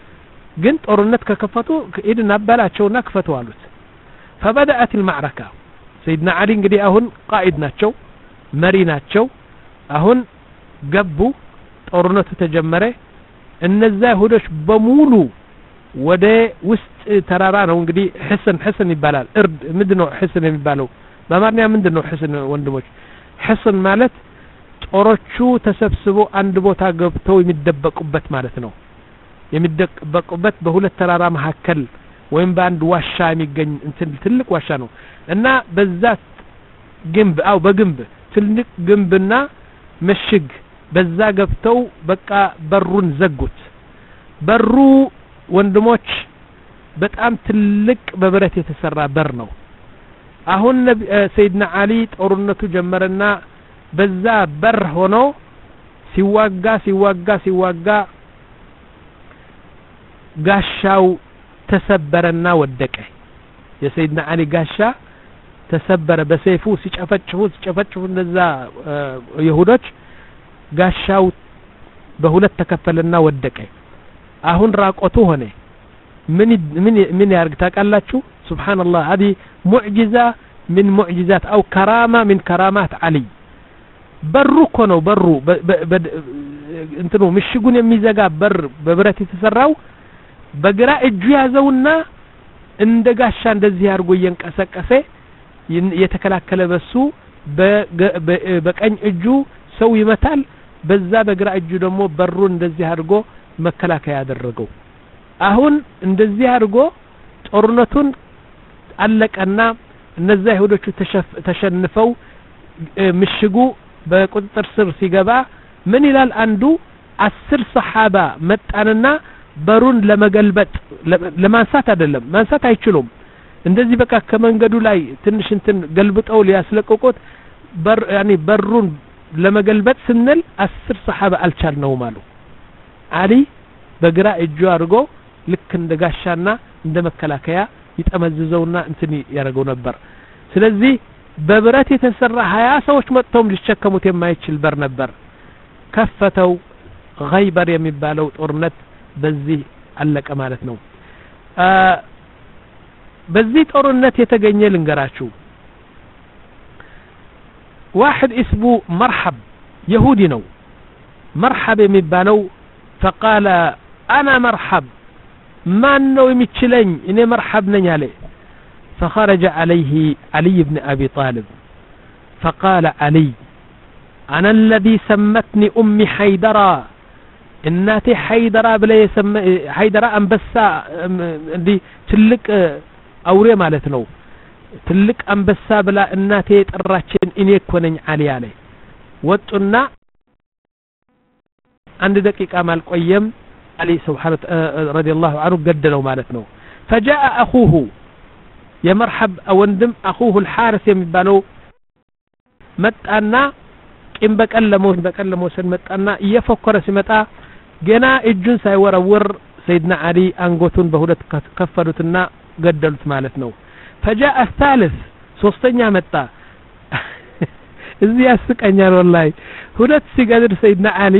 ግን ጦርነት ከከፈቱ ኢድና ባላቸውና ከፈቱ አሉት فبدأت المعركة سيدنا علي እንግዲህ አሁን ቃኢድ ናቸው መሪ ናቸው አሁን ገቡ ጦርነቱ ተጀመረ እነዛ ይሁዶች በሙሉ ወደ ውስጥ ተራራ ነው እንግዲህ ህስን ህስን ይባላል እርድ ምንድነው ህስን የሚባለው በአማርኛ ምንድነው ህስን ወንድሞች ህስን ማለት ጦሮቹ ተሰብስበው አንድ ቦታ ገብተው የሚደበቁበት ማለት ነው የሚደበቁበት በሁለት ተራራ መካከል ወይም በአንድ ዋሻ የሚገኝ እንትን ትልቅ ዋሻ ነው እና በዛት ግንብ አው በግንብ ትልቅ ግንብና መሽግ በዛ ገብተው በቃ በሩን ዘጉት በሩ ወንድሞች በጣም ትልቅ በብረት የተሰራ በር ነው አሁን ሰይድና አሊ ጦርነቱ ጀመረና በዛ በር ሆኖ ሲዋጋ ሲዋጋ ሲዋጋ ጋሻው ተሰበረና ወደቀ የሰይድና አሊ ጋሻ ተሰበረ በሰይፉ ሲጨፈጭፉ ሲጨፈጭፉ እንደዛ ይሁዶች ጋሻው በሁለት ተከፈለና ወደቀ አሁን ራቆቱ ሆነ ምን ምን ምን ያርግ ታቃላችሁ ሱብሃንአላህ هذه معجزة من معجزات أو كرامة من كرامات علي በሩ እኮ ነው በሩ እንትኑ ምሽጉን የሚዘጋ በር በብረት የተሰራው በግራ እጁ ያዘውና እንደ ጋሻ እንደዚህ አድርጎ እየንቀሰቀሰ የተከላከለ በሱ በቀኝ እጁ ሰው ይመታል በዛ በግራ እጁ ደግሞ በሩን እንደዚህ አድርጎ መከላከያ ያደረገው አሁን እንደዚህ አድርጎ ጦርነቱን አለቀና እነዛ ይሁዶቹ ተሸንፈው ምሽጉ በቁጥጥር ስር ሲገባ ምን ይላል አንዱ አስር ሰሃባ መጣንና በሩን ለመገልበጥ ለማንሳት አይደለም ማንሳት አይችሉም እንደዚህ በቃ ከመንገዱ ላይ ትንሽ እንትን ገልብጠው ሊያስለቀቁት በር ያኒ በሩን ለመገልበጥ ስንል አስር ሰሃባ አልቻልነው ማሉ አሊ በግራ እጁ አድርጎ ልክ እንደ ጋሻና እንደ መከላከያ ይጠመዝዘውና እንትን ያደርገው ነበር ስለዚህ በብረት የተሰራ ሀያ ሰዎች መጥተውም ሊሸከሙት የማይችል በር ነበር ከፈተው ገይበር የሚባለው ጦርነት በዚህ አለቀ ማለት ነው በዚህ ጦርነት የተገኘ ልንገራችሁ واحد اسمه مرحب يهودي نو مرحب የሚባለው فقال انا مرحب ما نو يمچلኝ እኔ مرحب ነኝ አለ فخرج عليه علي بن ابي طالب فقال علي انا الذي سمتني امي حيدرا እናቴ حيدرا ብለ የሰመ حيدرا አንበሳ እንዲ ትልቅ አውሬ ማለት ነው ትልቅ አንበሳ ብላ እናቴ ጠራችን እኔ እኮ ነኝ አሊ አለ ወጡና አንድ ደቂቃ ማልቆየም አሊ ሱብሃነ رضي الله عنه ገደለው ማለት ነው فجاء اخوه የመርሐብ ወንድም اخوه الحارث የሚባለው መጣና ቂም በቀል ለሞት በቀል ለሞሰን መጣና እየፈከረ ሲመጣ ገና እጁን ሳይወረወር ሰይድና አሊ አንጎቱን በሁለት ከፈሉትና ገደሉት ማለት ነው فجاء الثالث ሶስተኛ መጣ እዚህ ያስቀኛል والله ሁለት ሲገድል ሰይድና አሊ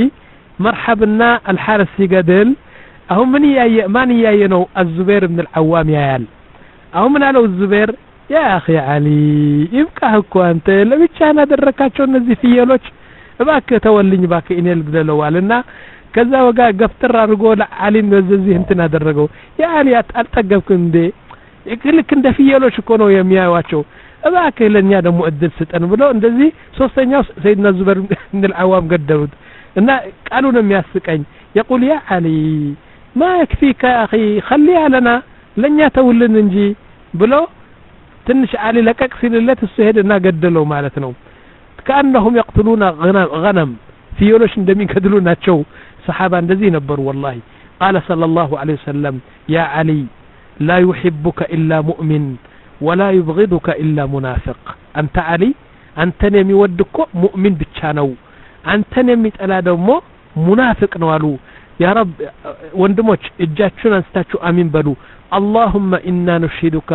መርሐብና الحارث ሲገድል አሁን ምን ያየ ማን ያየ ነው الزبير بن العوام ያያል አሁን ምን አለው الزبير يا اخي علي ይብቃህ እኮ አንተ ለብቻና ደረካቸው እነዚህ ፍየሎች እባክህ ተወልኝ እባክህ እኔ ልግደለዋልና ከዛ ወጋ ገፍትር አድርጎ ለአሊን ወዘዚህ እንትን አደረገው ያ አሊ አልጠገብክም እንዴ ልክ እንደ ፍየሎች እኮ ነው የሚያዩዋቸው እባክህ ለኛ ደግሞ እድል ስጠን ብሎ እንደዚህ ሶስተኛው ሰይድና ዙበይር ብን العوام ገደሉት እና ቃሉን የሚያስቀኝ يقول يا علي ما يكفيك يا اخي خليها لنا ለኛ ተውልን እንጂ ብሎ ትንሽ አሊ ለቀቅ ሲልለት እሱ ሄደና ገደለው ማለት ነው كانهم يقتلون غنم غنم ፍየሎች እንደሚገድሉ ናቸው صحابه እንደዚህ ነበሩ والله قال صلى الله عليه وسلم يا علي لا يحبك إلا مؤمن ولا يبغضك إلا منافق أنت علي أنت يميودك مؤمن بتشانو أنت يميتألا دمو منافق نوالو يا رب وندموش اجاتشون انستاتشو أمين بلو اللهم إنا نشهدك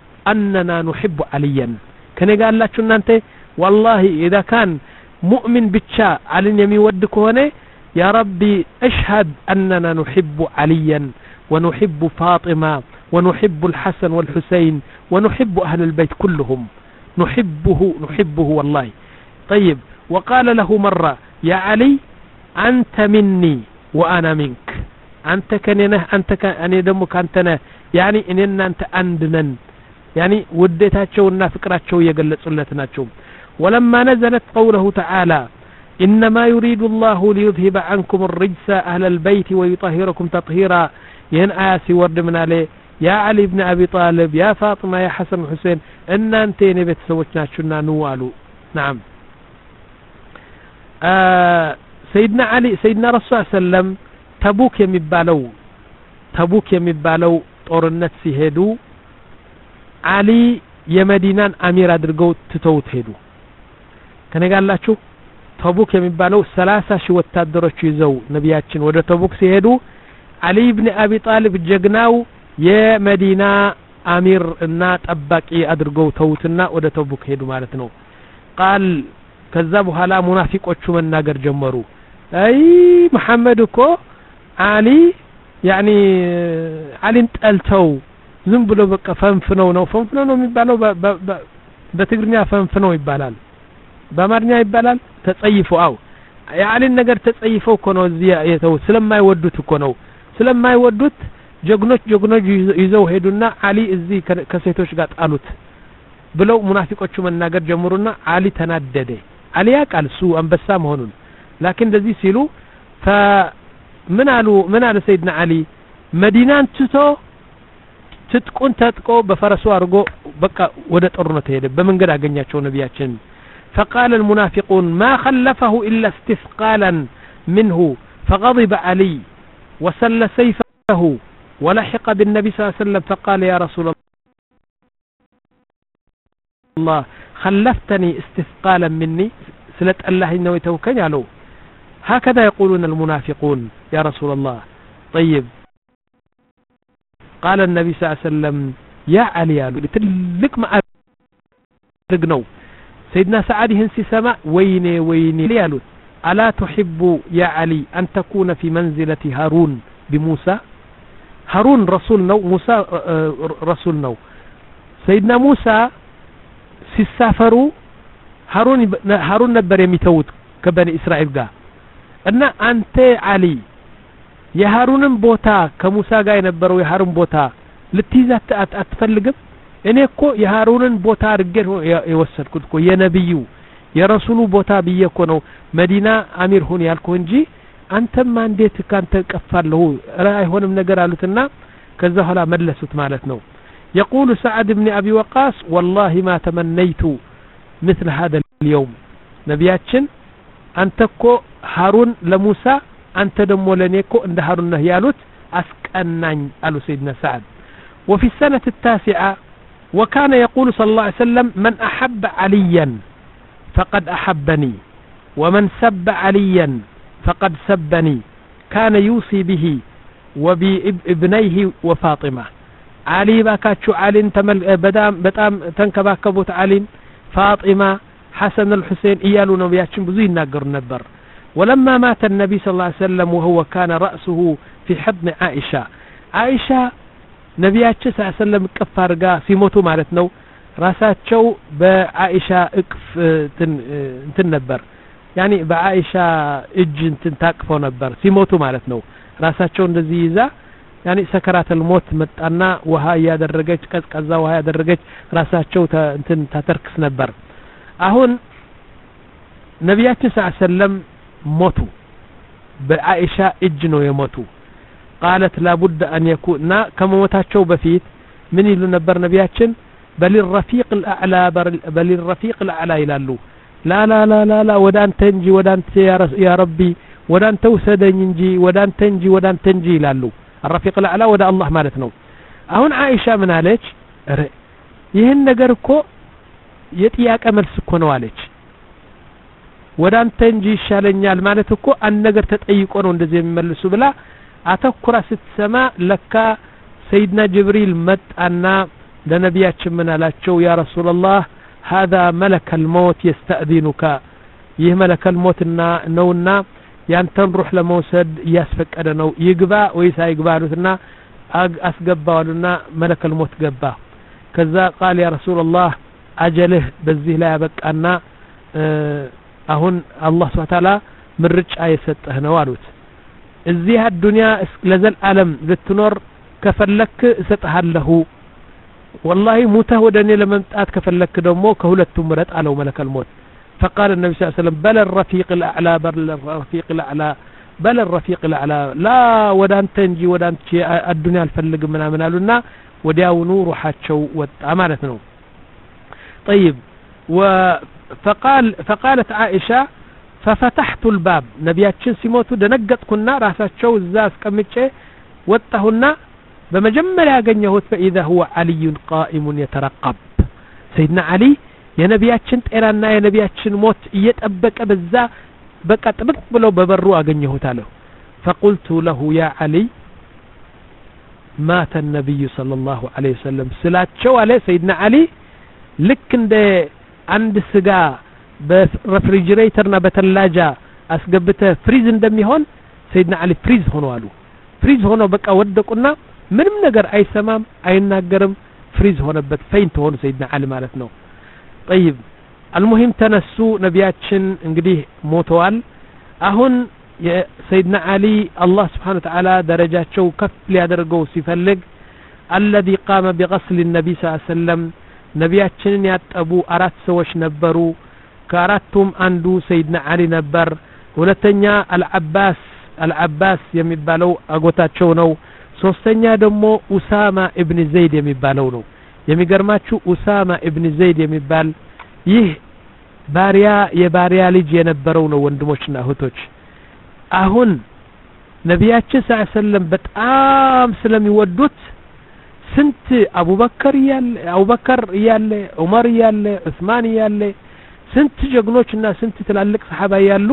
أننا نحب عليا كان يقال لاتشون أنت والله إذا كان مؤمن بتشا علي يميودك هنا يا ربي اشهد أننا نحب عليا ونحب فاطمة ونحب الحسن والحسين ونحب أهل البيت كلهم نحبه نحبه والله طيب وقال له مرة يا علي أنت مني وأنا منك أنت كننه أنت كأني دمك أنتنا يعني إننا أنت أندنا يعني وديتاتشو فكراتشو يقلصلتناتشو ولما نزلت قوله تعالى إنما يريد الله ليذهب عنكم الرجس أهل البيت ويطهركم تطهيرا ين آسي ورد من عليه يا علي بن أبي طالب يا فاطمة يا حسن حسين إن أنتين بتسوتنا شنا نوالو نعم آه سيدنا علي سيدنا رسول الله صلى الله عليه وسلم تبوك يمبالو تبوك يمبالو طورنت سيهدو علي يمدينان أمير أدرقو تتوت هدو كان قال لا شو تبوك يمبالو ثلاثة شو التادرش يزو نبياتشن ودا تبوك سيهدو علي بن أبي طالب جغناو የመዲና አሚር እና ጠባቂ አድርገው ተውትና ወደ ተቡክ ሄዱ ማለት ነው ቃል ከዛ በኋላ ሙናፊቆቹ መናገር ጀመሩ አይ መሐመድ እኮ አሊ ያኒ አሊን ጠልተው ዝም ብሎ በቃ ፈንፍነው ነው ፈንፍነው ነው የሚባለው በትግርኛ ፈንፍነው ይባላል በአማርኛ ይባላል ተጸይፈው አው የአሊን ነገር ተጸይፈው እኮ ነው እዚህ የተው ስለማይወዱት እኮ ነው ስለማይወዱት ጀግኖች ጀግኖች ይዘው ሄዱና አሊ እዚህ ከሴቶች ጋር ጣሉት ብለው ሙናፊቆቹ መናገር ጀምሩና አሊ ተናደደ አሊ ያቃል ሱ አንበሳ መሆኑን لكن እንደዚህ ሲሉ فمن አሉ ምን አለ ሰይድና አሊ መዲናን ትቶ ትጥቁን ተጥቆ በፈረሱ አርጎ በቃ ወደ ጦርነት ሄደ በመንገድ አገኛቸው ነብያችን فقال المنافقون ما خلفه إلا استثقالا منه فغضب علي وسل سيفه ولحق بالنبي صلى الله عليه وسلم فقال يا رسول الله خلفتني استثقالا مني سلت الله إنه يتوكل عليه هكذا يقولون المنافقون يا رسول الله طيب قال النبي صلى الله عليه وسلم يا علي تلك ما أدقنوا سيدنا سعد هنسي سماء ويني ويني ليالوت ألا تحب يا علي أن تكون في منزلة هارون بموسى هارون رسول نو موسى رسول نو سيدنا موسى سيسافروا هارون هارون نبر يميتوت كبني إسرائيل قا أن أنت علي يا هارون بوتا كموسى قا ينبروا يا هارون بوتا لتيزة أتفلقب እኔ እኮ የሃሩንን ቦታ አርገን የወሰድኩት እኮ የነብዩ የረሱሉ ቦታ በየኮ ነው መዲና አሚር ሁን ያልኩ እንጂ አንተማ እንዴት ካንተ ቀፋለሁ አይሆንም ነገር አሉትና ከዛ ኋላ መለሱት ማለት ነው يقول سعد بن ابي وقاص والله ما تمنيت مثل هذا اليوم ነብያችን አንተ እኮ ሃሩን ለሙሳ አንተ ደሞ ለኔ እኮ እንደ ሃሩን ነህ ያሉት አስቀናኝ አሉ سيدنا سعد وفي السنة التاسعة وكان يقول صلى الله عليه وسلم من أحب عليا فقد أحبني ومن سب عليا فقد سبني كان يوصي به وبابنيه وفاطمة علي باكاتشو علي تمل بدام بدام تنكباكبوت علي فاطمة حسن الحسين إيالو نبياتشن بزي ناقر نبر ولما مات النبي صلى الله عليه وسلم وهو كان رأسه في حضن عائشة عائشة ነብያችን ሰለላሁ እቅፍ አርጋ ሲሞቱ ማለት ነው ራሳቸው በአኢሻ እቅፍ እንትን ነበር ያኒ በአኢሻ እጅ እንትን ታቅፈው ነበር ሲሞቱ ማለት ነው ራሳቸው እንደዚህ ይዛ ያኒ ሰከራተል ሞት መጣና ውሃ ያደረገች ቀዝቀዛ ውሃ ያደረገች ራሳቸው እንትን ታተርክስ ነበር አሁን ነብያችን ሰለላሁ ሞቱ በአኢሻ እጅ ነው የሞቱ قالت لابد أن يكون كما متاچو بفيت من يلو نبر نبياتشن بل الرفيق الأعلى بل الرفيق الأعلى يلالو لا لا لا لا لا ودان تنجي ودان يا ربي ودان توسدن ينجي ودان تنجي ودان تنجي يلالو الرفيق الأعلى ودا الله ማለት ነው አሁን አይሻ ምን አለች ይሄን ነገር እኮ የጥያቄ መልስ እኮ ነው አለች ወዳን ተንጂ ይሻለኛል ማለት እኮ አንድ ነገር ተጠይቆ ነው እንደዚህ የሚመልሱ ብላ አተኩራ ስትሰማ ለካ ሰይድና ጅብሪል መጣና ለነብያችን ምን አላቸው ያ ረሱላህ هذا ملك الموت يستأذنك ይህ ملك الموتና ነውና ያንተን ሩህ ለመውሰድ ያስፈቀደ ነው ይግባ ወይስ አይግባ አሉትና አስገባዋሉና ملك الموت ገባ ከዛ قال يا رسول الله اجله በዚህ ላይ ያበቃና አሁን አላህ Subhanahu Wa Ta'ala ምርጫ የሰጠህ ነው አሉት እዚህ الدنيا ለዘል ዓለም ልትኖር ከፈለክ እሰጥሃለሁ والله موته ودني ለመምጣት ከፈለክ ደግሞ ከሁለቱም ምረጥ አለው ملك الموت فقال النبي صلى الله عليه وسلم بل الرفيق الأعلى بل الرفيق الأعلى بل الرفيق الأعلى لا ودان تنجي ودان الدنيا الفلق منا منالنا وداونو روحاتشو وتعمالتنا طيب فقال فقالت عائشة ففتحت الباب نبياتشن سيموتو دنقت كنا راساتشو الزاز كمتشي وطهنا بمجمل ያገኘሁት فإذا هو علي قائم يترقب سيدنا علي የነብያችን ጤራና የነብያችን ሞት እየጠበቀ በዛ በቃ ጥብቅ ብሎ በበሩ አገኘሁት አለው فقلت له يا علي مات النبي صلى الله عليه وسلم ስላቸው አለ سيدنا علي ልክ እንደ አንድ ስጋ በሬፍሪጀሬተርና በተላጃ አስገብተ ፍሪዝ እንደሚሆን ሰይድና አሊ ፍሪዝ ሆነው አሉ ፍሪዝ ሆነው በቃ ወደቁና ምንም ነገር አይሰማም አይናገርም ፍሪዝ ሆነበት ፈይንት ሆነ ሰይድና አሊ ማለት ነው طيب المهم ተነሱ ነቢያችን እንግዲህ ሞተዋል አሁን የሰይድና አሊ አላህ Subhanahu Wa Ta'ala ደረጃቸው ከፍ ሊያደርገው ሲፈልግ الذي قام بغسل النبي صلى الله عليه وسلم ነቢያችንን ያጠቡ አራት ሰዎች ነበሩ ከአራቱም አንዱ ሰይድና አሊ ነበር ሁለተኛ አልዓባስ አልዓባስ የሚባለው አጎታቸው ነው ሶስተኛ ደግሞ ኡሳማ ኢብኑ ዘይድ የሚባለው ነው የሚገርማችሁ ኡሳማ ኢብኑ ዘይድ የሚባል ይህ ባሪያ የባሪያ ልጅ የነበረው ነው ወንድሞችና እህቶች አሁን ነቢያችን ሰለላሁ ዐለይሂ ወሰለም በጣም ስለሚወዱት ስንት አቡበከር ያለ አቡበከር ያለ ዑመር ያለ ዑስማን ያለ ስንት ጀግኖችና ስንት ትላልቅ ሰሃባ ያሉ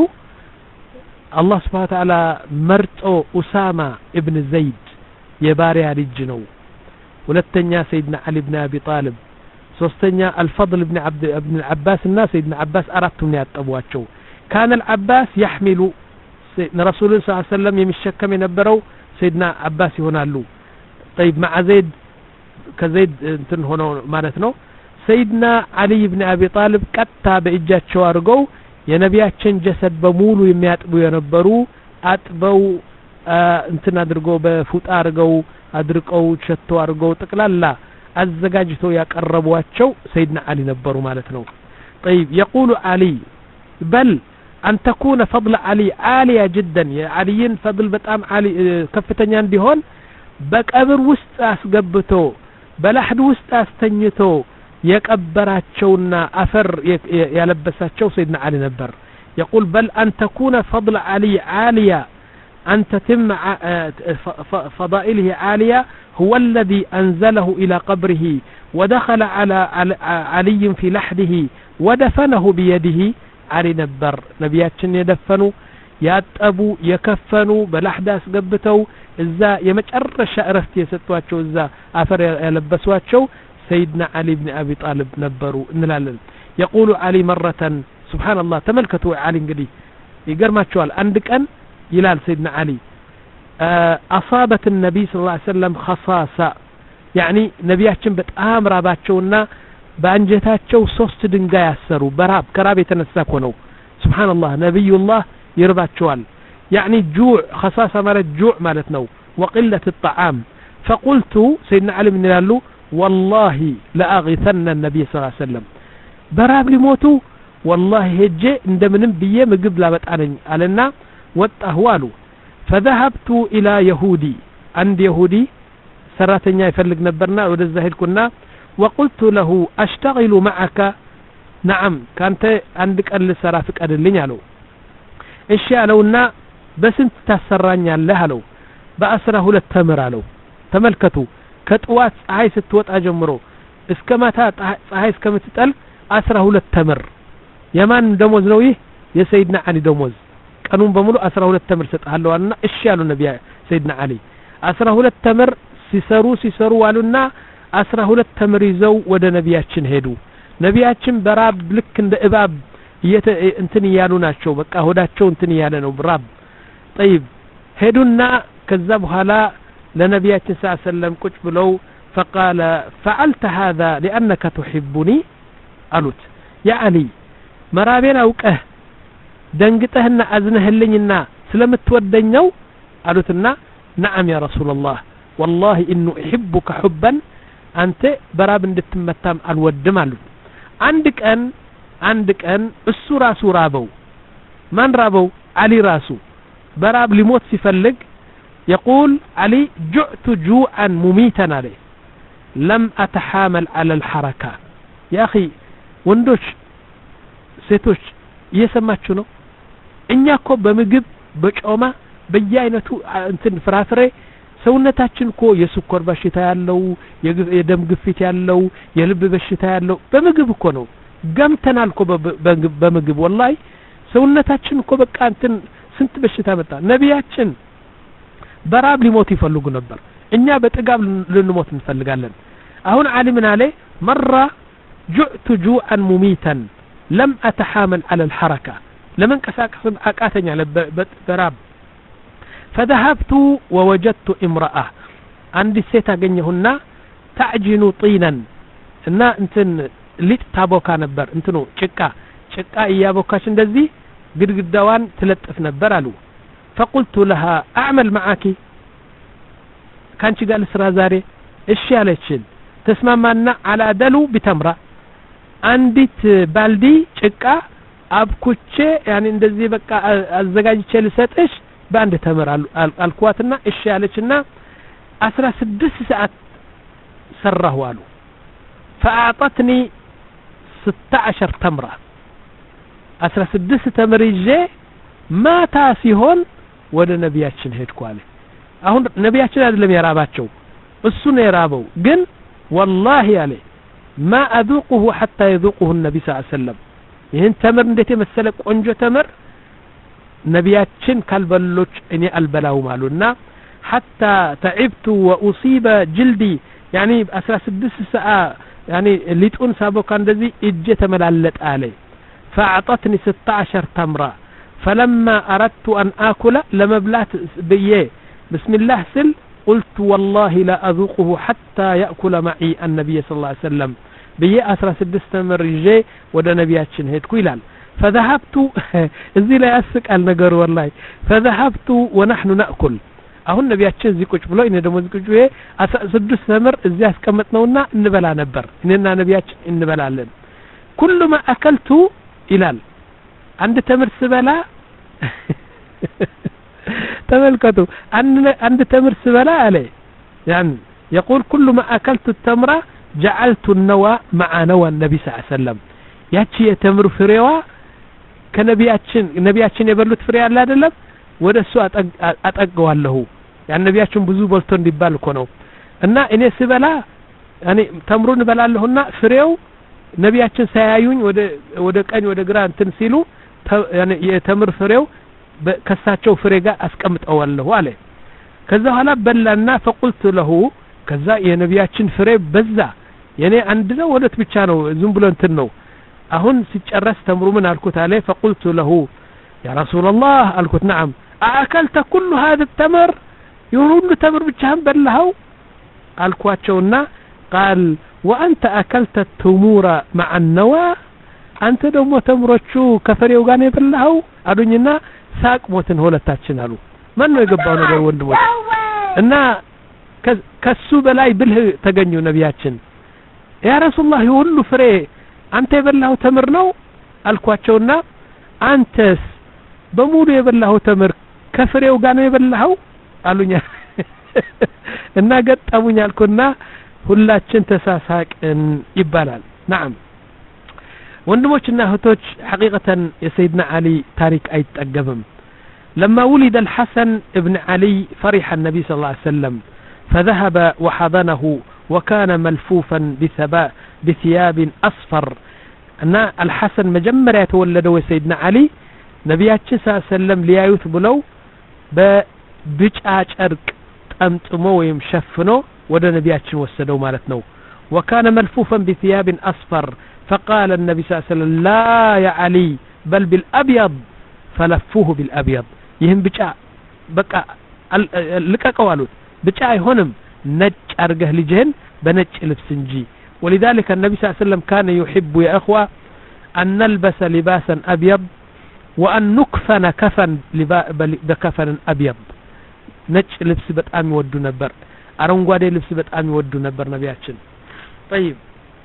አላህ Subhanahu Wa Ta'ala መርጦ ኡሳማ ኢብኑ ዘይድ የባሪያ ልጅ ነው ሁለተኛ ሰይድና አሊ ኢብኑ አቢ ጣሊብ ሶስተኛ الفضل ابن عبد ابن العباس እና ሰይድና አባስ አራቱም ያጠቧቸው كان العباس يحمل رسول الله صلى الله عليه وسلم የሚሸከም የነበረው ሰይድና አባስ ይሆናሉ طيب مع زيد كزيد እንትን ሆኖ ማለት ነው ሰይድና አሊ ኢብኑ አቢ ጣሊብ ቀጥታ በእጃቸው አድርገው የነቢያችን ጀሰድ በሙሉ የሚያጥቡ የነበሩ አጥበው እንትን አድርገው በፉጣ አድርገው አድርቀው ሸቶ አድርገው ጥቅላላ አዘጋጅተው ያቀረቧቸው ሰይድና አሊ ነበሩ ማለት ነው طيب يقول علي بل أن تكون فضل علي عالية جدا يا عليين فضل بتام علي كفتني እንዲሆን በቀብር ውስጥ አስገብቶ በላህድ ውስጥ አስተኝቶ የቀበራቸውና አፈር ያለበሳቸው ሰይድና አሊ ነበር يقول بل أن تكون فضل علي عالية أن تتم فضائله عالية هو الذي أنزله إلى قبره ودخل على علي في لحده ودفنه بيده علي نبر نبياتشن يدفنوا ياتبوا يكفنوا بلحد أسقبتوا إذا يمجرش أرفت يستواتشو إذا أفر يلبسواتشو سيدنا علي بن أبي طالب نبروا نلالل يقول علي مرة سبحان الله تملكتوا علي انقدي يقرما تشوال عندك أن يلال سيدنا علي أصابت النبي صلى الله عليه وسلم خصاصة يعني نبياتشن بتآم راباتشونا بأنجتاتشو صوست دنقا يسروا براب كراب يتنساكونو سبحان الله نبي الله يرباتشوال يعني جوع خصاصة مالت جوع مالتنو وقلة الطعام فقلت سيدنا علي بن لالو والله لأغثن النبي صلى الله عليه وسلم براب لموتو والله هجي اندمنم بيه مقب لابت علينا واتهوالو فذهبت إلى يهودي عند يهودي سراتنيا يفلق نبرنا ودزهد كنا وقلت له أشتغل معك نعم كانت عندك أن لسرافك أدلين يالو إشياء لونا بس انت تسرانيا لها لو بأسره للتمر لو تملكتو كتوات عايز توت أجمرو اسكماتات عايز كم تتقل أسره للتمر يمان دموز نويه يا سيدنا علي دموز قانون بمولو أسره للتمر ستقهلو أننا إشيالو النبي سيدنا علي أسره للتمر سيسرو سيسرو والونا أسره للتمر يزو ود نبياتشن هيدو نبياتشن براب لك اند إباب يت انتني يالو ناتشو بقى هداتشو انتني يالنو براب طيب هيدونا كذب هلا لنبياتشن صلى الله عليه وسلم كتب بلو فقال فعلت هذا لأنك تحبني قالت يا علي مرابين أوكه دنقتهن أزنهلننا سلمت ودنيو قالتنا نعم يا رسول الله والله إنه أحبك حبا أنت براب اندتمتام الودم قالت عندك أن عندك أن السورة سورابو من رابو علي راسو براب لموت سفلق يقول علي جعت جوعا مميتا عليه لم أتحامل على الحركة يا أخي وندوش ሴቶች እየሰማችሁ ነው እኛኮ በምግብ በጮማ በየአይነቱ እንትን ፍራፍሬ ሰውነታችን ኮ የስኳር በሽታ ያለው የደም ግፊት ያለው የልብ በሽታ ያለው በምግብ እኮ ነው ገምተናል ኮ በምግብ ወላሂ ሰውነታችን ኮ በቃ እንትን ስንት በሽታ መጣ ነቢያችን በራብ ሊሞት ይፈልጉ ነበር እኛ በጥጋብ ልንሞት እንፈልጋለን አሁን ዓሊ ምን አለ መራ جعت جوعا مميتا لم أتحامل على الحركة لمن كساكس أقاتني على براب فذهبت ووجدت امرأة عندي سيتا جنيهن تعجن طينا إن انتن ليت تابوكا نبر انتنو شكا شكا إيابوكاش اندزي قد قدوان تلتف نبر ألو فقلت لها أعمل معك كانش قال سرازاري إشي عليتشن تسمى مانا على دلو بتمرة عندت بالدي شكا أبكوتشي يعني اندزي بكا الزقاجي لساتش باند تمر الكواتنا إشي عليتشنا أسرى سدس ساعات سره والو فأعطتني ستة عشر تمرة أسرى سدس تمريجي ما تاسيهون ولا نبياتشن هيد كوالي أهون نبياتشن هذا لم يراباتشو السنة يرابو قن والله علي ما أذوقه حتى يذوقه النبي صلى الله عليه وسلم يهن تمر ندتي مسلك أنجو تمر نبياتشن كالبلوش إني البلاو مالونا حتى تعبت وأصيب جلدي يعني أسرى سدس ساعة يعني اللي تقول سابو كان دزي إجي تملالت علي فأعطتني ستة عشر تمرة فلما أردت أن آكل لما بلات بيه بسم الله سل قلت والله لا أذوقه حتى يأكل معي النبي صلى الله عليه وسلم بيه أسرى سدس تمر جي ودا نبياتشن هيد كويلال فذهبت زي لا يسك النجار والله فذهبت ونحن نأكل አሁን ነቢያችን እዚህ ቁጭ ብሎ እኔ ደግሞ እዚህ ቁጭ ብዬ ስድስት ተምር እዚህ አስቀመጥነውና እንበላ ነበር እኔና ነቢያችን እንበላለን كل ما أكلت ይላል አንድ ተምር ስበላ ተመልከቱ አንድ ተምር ስበላ አለ يعني يقول كل ما أكلت التمرة جعلت النوى مع نوى النبي صلى الله عليه وسلم ያቺ የተምሩ ፍሬዋ ከነቢያችን ነቢያችን የበሉት ፍሬ አለ አይደለም ወደሱ አጠጋዋለሁ ያን ነቢያችን ብዙ በልቶ እንዲባል እኮ ነው እና እኔ ስበላ እኔ ተምሩን በላለሁና ፍሬው ነቢያችን ሳያዩኝ ወደ ወደ ቀኝ ወደ ግራ እንትን ሲሉ ያኔ የተምር ፍሬው ከሳቸው ፍሬ ጋር አስቀምጠዋለሁ አለ ከዛ ኋላ በላና فقلت له ከዛ የነቢያችን ፍሬ በዛ የኔ አንድ ነው ወለት ብቻ ነው ዝም ብሎ እንትን ነው አሁን ሲጨረስ ተምሩ ምን አልኩት አለ فقلت له يا رسول الله قلت نعم أأكلت كل هذا التمر يقول تمر بجهم بلهو قالكواتشونا قال وأنت أكلت التمور مع النوى أنت دوم تمرتشو كفري وغاني بلهو أدونينا ساق موتن هولا تاتشنالو من يقبعو نقر وندموت إنا كسو بلاي بله تغنيو نبياتشن يا رسول الله يقول له فري أنت بلهو تمرنو قالكواتشونا أنتس በሙሉ የበላው ተምር ከፍሬው ጋር ነው የበላው አሉኛ እና ገጣሙኝ አልኩና ሁላችን ተሳሳቅን ይባላል نعم ወንድሞችና እህቶች حقيقة የሰይድና አሊ ታሪክ አይጠገብም لما ولد الحسن ابن علي فرح النبي صلى الله عليه وسلم فذهب وحضنه وكان ملفوفا بثباء بثياب أصفر أن الحسن مجمر يتولده سيدنا علي ነቢያችን ሰለም ሊያዩት ብለው በብጫ ጨርቅ ጠምጥሞ ወይም ሸፍኖ ወደ ነቢያችን ወሰደው ማለት ነው وكان ملفوفا بثياب أصفر فقال النبي صلى الله عليه وسلم لا يا علي بل بالأبيض فلفوه بالأبيض ይህም ብጫ በቃ ልቀቀው አሉት ብጫ አይሆንም ነጭ አርገህ ልጅህን በነጭ ልብስ እንጂ ولذلك النبي صلى الله عليه وسلم كان يحب يا أخوة أن نلبس لباسا أبيض وأن نكفن كفن بكفن أبيض نج لبس بتأم يودو نبر أرنقوادي لبس بتأم يودو نبر نبياتشن طيب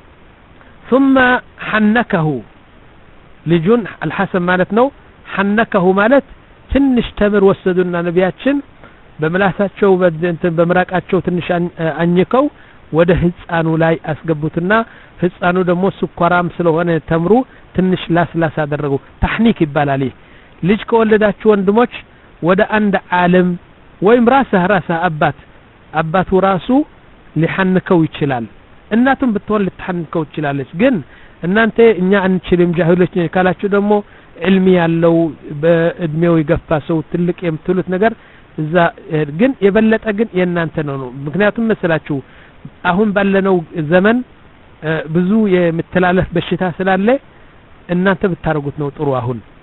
ثم حنكه لجن الحسن مالتنا حنكه مالت تنش تمر وسدنا نبياتشن بملاساتشو بمراكاتشو تنش أنيكو ወደ ህፃኑ ላይ አስገቡትና ህፃኑ ደግሞ ስኳራም ስለሆነ ተምሩ ትንሽ ላስላስ አደረጉ ተህኒክ ይባላል ልጅ ከወለዳችሁ ወንድሞች ወደ አንድ ዓለም ወይም ራስህ ራስህ አባት አባቱ ራሱ ሊሐንከው ይችላል እናቱም ብትወል ልትሐንከው ይችላለች ግን እናንተ እኛ አንችልም ጃሂሎች ካላችሁ ደግሞ ዕልም ያለው በእድሜው ይገፋ ሰው ትልቅ የምትሉት ነገር እዛ ግን የበለጠ ግን የእናንተ ነው ምክንያቱም መስላችሁ አሁን ባለነው ዘመን ብዙ የምትላለፍ በሽታ ስላለ እናንተ ብታረጉት ነው ጥሩ አሁን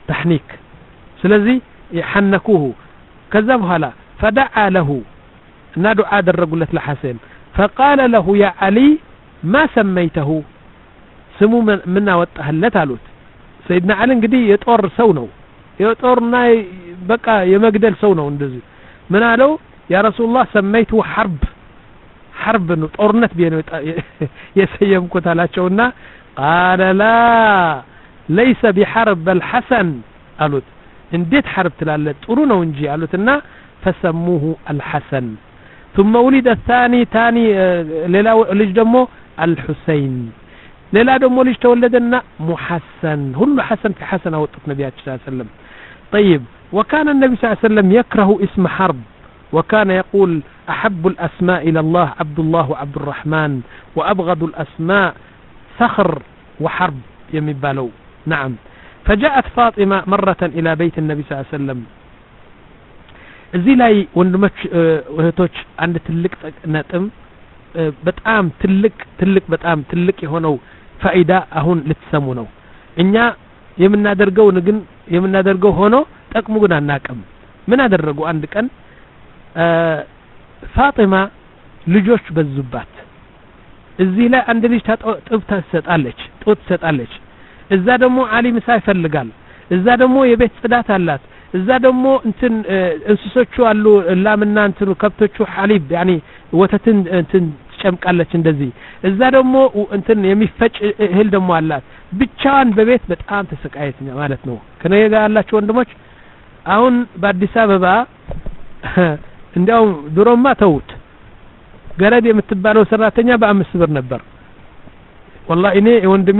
تحنيك ስለዚህ يحنكوه كذا بኋላ فدعا له እና ዱዓ አደረጉለት ለሐሰን فقال له يا علي ما سميته ስሙ ምን አወጣህለት አሉት ሰይድና አሊ እንግዲህ የጦር ሰው ነው የጦርና በቃ የመግደል ሰው ነው እንደዚህ ምን አለው ያ ረሱላህ سميته حرب حرب ነው ጦርነት ቢሆን የሰየምኩት አላቸውና قال لا ليس بحرب الحسن قالوا እንዴት حرب ትላለ ጥሩ ነው እንጂ አሉትና فسموه الحسن ثم ولد الثاني ثاني ሌላ ልጅ ደግሞ الحسين ሌላ ደግሞ ልጅ ተወለደና محسن ሁሉ حسن في حسن ወጥቶ ነብያችን ሰለላሁ ዐለይሂ ወሰለም طيب وكان النبي صلى الله عليه وسلم يكره اسم حرب وكان يقول أحب الأسماء إلى الله عبد الله وعبد الرحمن وأبغض الأسماء صخر وحرب يمبالو نعم فجاءت فاطمة مرة إلى بيت النبي صلى الله عليه وسلم እዚህ ላይ ወንድሞች እህቶች አንድ ትልቅ ነጥብ በጣም ትልቅ ትልቅ በጣም ትልቅ የሆነው ፋይዳ አሁን ልትሰሙ ነው እኛ የምናደርገው ግን የምናደርገው ሆኖ ጠቅሙ ግን አናቀም ምን አደረጉ አንድ ቀን ፋጢማ ልጆች በዙባት እዚህ ላይ አንድ ልጅ ጥብታ ትሰጣለች ጡት ትሰጣለች እዛ ደግሞ አሊ ምሳ ይፈልጋል እዛ ደግሞ የቤት ጽዳት አላት እዛ ደግሞ እንትን እንስሶቹ አሉ ላምና እንትኑ ከብቶቹ ሐሊብ يعني ወተትን እንትን ጨምቃለች እንደዚህ እዛ ደግሞ እንትን የሚፈጭ እህል ደግሞ አላት ብቻዋን በቤት በጣም ተሰቃየች ማለት ነው ከኔ ጋር ያላችሁ ወንድሞች አሁን በአዲስ አበባ እንዲያው ድሮማ ተውት ገረድ የምትባለው ሰራተኛ በአምስት ብር ነበር والله እኔ ወንድሜ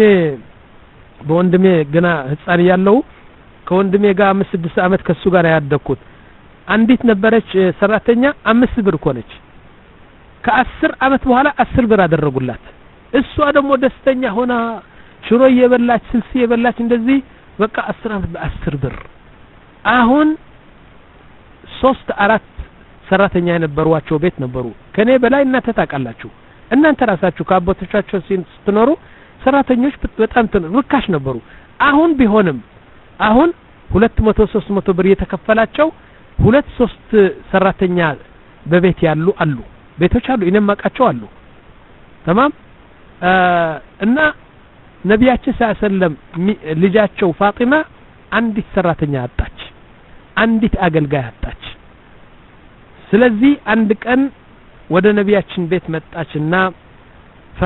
በወንድሜ ገና ህፃን ያለው ከወንድሜ ጋር አምስት ስድስት አመት ከሱ ጋር ያደኩት አንዲት ነበረች ሰራተኛ አምስት ብር ኮነች ከአስር አመት በኋላ አስር ብር አደረጉላት እሷ ደግሞ ደስተኛ ሆና ሽሮ እየበላች ስልስ እየበላች እንደዚህ በቃ አስር አመት በአስር ብር አሁን ሶስት አራት ሰራተኛ የነበሩዋቸው ቤት ነበሩ ከኔ በላይ እናንተ ታውቃላችሁ እናንተ ራሳችሁ ከአባቶቻችሁ ስትኖሩ ሰራተኞች በጣም ርካሽ ነበሩ አሁን ቢሆንም አሁን ሁለት መቶ ሶስት መቶ ብር የተከፈላቸው ሁለት ሶስት ሰራተኛ በቤት ያሉ አሉ ቤቶች አሉ እነማቃቸው አሉ تمام እና ነብያችን ሰለላሁ ዐለይሂ ወሰለም ልጃቸው ፋጢማ አንዲት ሰራተኛ አጣች አንዲት አገልጋይ አጣች ስለዚህ አንድ ቀን ወደ ነብያችን ቤት መጣችና ፈ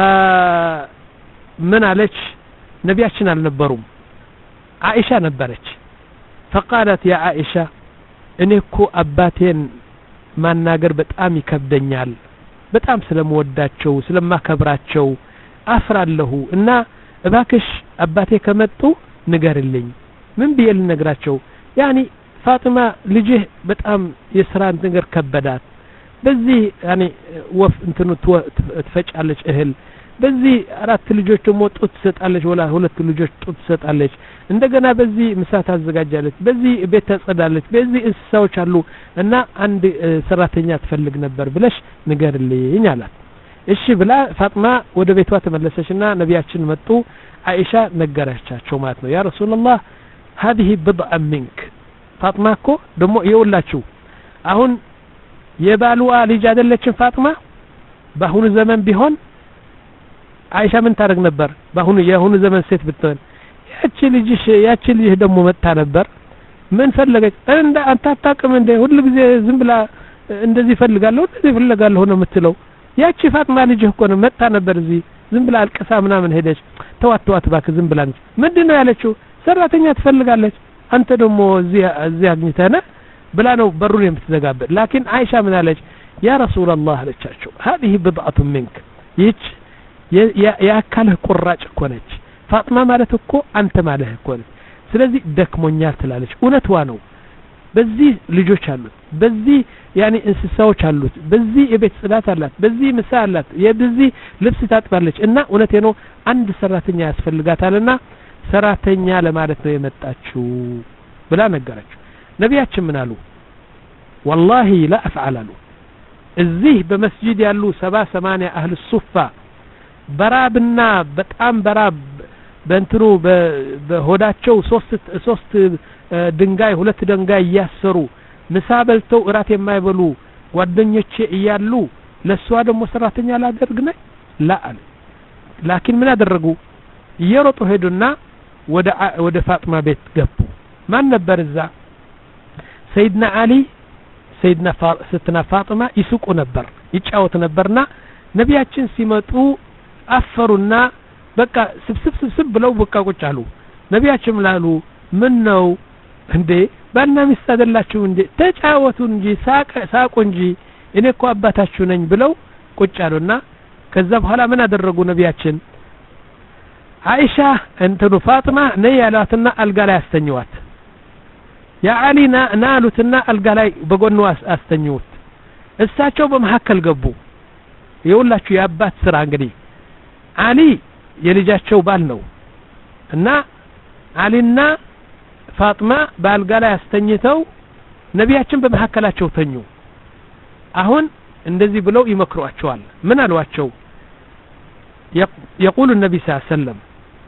ምን አለች ነብያችን አልነበሩም አይሻ ነበረች فقالت يا عائشة እኔ እኮ አባቴን ማናገር በጣም ይከብደኛል በጣም ስለምወዳቸው ስለማከብራቸው አፍራለሁ እና እባክሽ አባቴ ከመጡ ንገርልኝ ምን ብዬ ልነግራቸው ያኒ ፋጢማ ልጅህ በጣም የሥራ ነገር ከበዳት በዚህ ያኒ ወፍ እንትኑ ትፈጫለች እህል በዚህ አራት ልጆች ደግሞ ጡት ትሰጣለች ወላ ሁለት ልጆች ጡት ትሰጣለች እንደገና በዚህ ምሳ ታዘጋጃለች በዚህ ቤት ታጸዳለች በዚህ እንስሳዎች አሉ እና አንድ ሰራተኛ ትፈልግ ነበር ብለሽ ንገርልኝ አላት እሺ ብላ ፋጢማ ወደ ቤቷ ተመለሰችና ነብያችን መጡ አይሻ ነገረቻቸው ማለት ነው ያ ረሱላህ هذه بضع منك ፋጢማ እኮ ደግሞ ይውላችሁ አሁን የባሉዋ ልጅ አይደለችም ፋጢማ በአሁኑ ዘመን ቢሆን አይሻ ምን ታረግ ነበር በአሁኑ የአሁኑ ዘመን ሴት ብትሆን ያቺ ልጅሽ ያቺ ልጅ ደግሞ መጣ ነበር ምን ፈለገች እንደ አንተ አታውቅም እንደ ሁሉ ጊዜ ዝም ብላ እንደዚህ ፈልጋለሁ እንደዚህ ፈልጋለሁ ነው የምትለው ያቺ ፋጢማ ልጅ እኮ ነው መጣ ነበር እዚህ ዝም ብላ አልቀሳ ምናምን ሄደች ተዋት ተዋት ባክ ዝም ብላ ምንድነው ያለችው ሰራተኛ ትፈልጋለች አንተ ደግሞ እዚህ እዚህ አግኝተና ብላ ነው በሩን የምትዘጋበት ላኪን አይሻ ምን አለች ያ ረሱላህ አለቻቸው هذه بضعة منك ይች ያካልህ ቁራጭ እኮ ነች ፋጢማ ማለት እኮ አንተ ማለት እኮ ነች ስለዚህ ደክሞኛል ትላለች እውነቷ ነው በዚህ ልጆች አሉት በዚህ ያኒ እንስሳዎች አሉት በዚህ የቤት ጽዳት አላት በዚህ ምሳ አላት የዚህ ልብስ ታጥባለች እና እውነቴ ነው አንድ ሰራተኛ ያስፈልጋታልና ሰራተኛ ለማለት ነው የመጣችው ብላ ነገረችው ነብያችን ምን አሉ والله لا افعل እዚህ በመስጂድ ያሉ ሰባ ሰማንያ አህል ሱፋ በራብና በጣም በራብ በእንትኑ በሆዳቸው ሶስት ሶስት ድንጋይ ሁለት ድንጋይ ያሰሩ ምሳ በልተው እራት የማይበሉ ጓደኞቼ እያሉ ለሷ ደግሞ ሰራተኛ ላደርግ ነኝ ላ አለ ላኪን ምን አደረጉ እየሮጡ ሄዱና ወደ ወደ ፋጥማ ቤት ገቡ ማን ነበር እዛ ሰይድና አሊ ሰይድና ስትና ፋጥማ ይስቁ ነበር ይጫወቱ ነበርና ነቢያችን ሲመጡ አፈሩና በቃ ስብስብ ስብስብ ብለው በቃ ቁጭ አሉ ነቢያችን ላሉ ምን ነው እንዴ ባልና ሚስት አይደላችሁ እንዴ ተጫወቱ እንጂ ሳቅ ሳቁ እንጂ እኔ እኮ አባታችሁ ነኝ ብለው ቁጭ አሉና ከዛ በኋላ ምን አደረጉ ነቢያችን አይሻ እንተኑ ፋጥማ ነይ ያሏትና አልጋ ላይ አስተኛዋት ያ አሊና ናሉትና አልጋ ላይ በጎኑ አስተኛውት እሳቸው በመሐከል ገቡ ይውላችሁ የአባት ስራ እንግዲህ አሊ የልጃቸው ባል ነው እና አሊና ፋጥማ በአልጋ ላይ አስተኝተው ነቢያችን በመሐከላቸው ተኙ አሁን እንደዚህ ብለው ይመክሯቸዋል ምን አሏቸው يقول النبي صلى الله عليه وسلم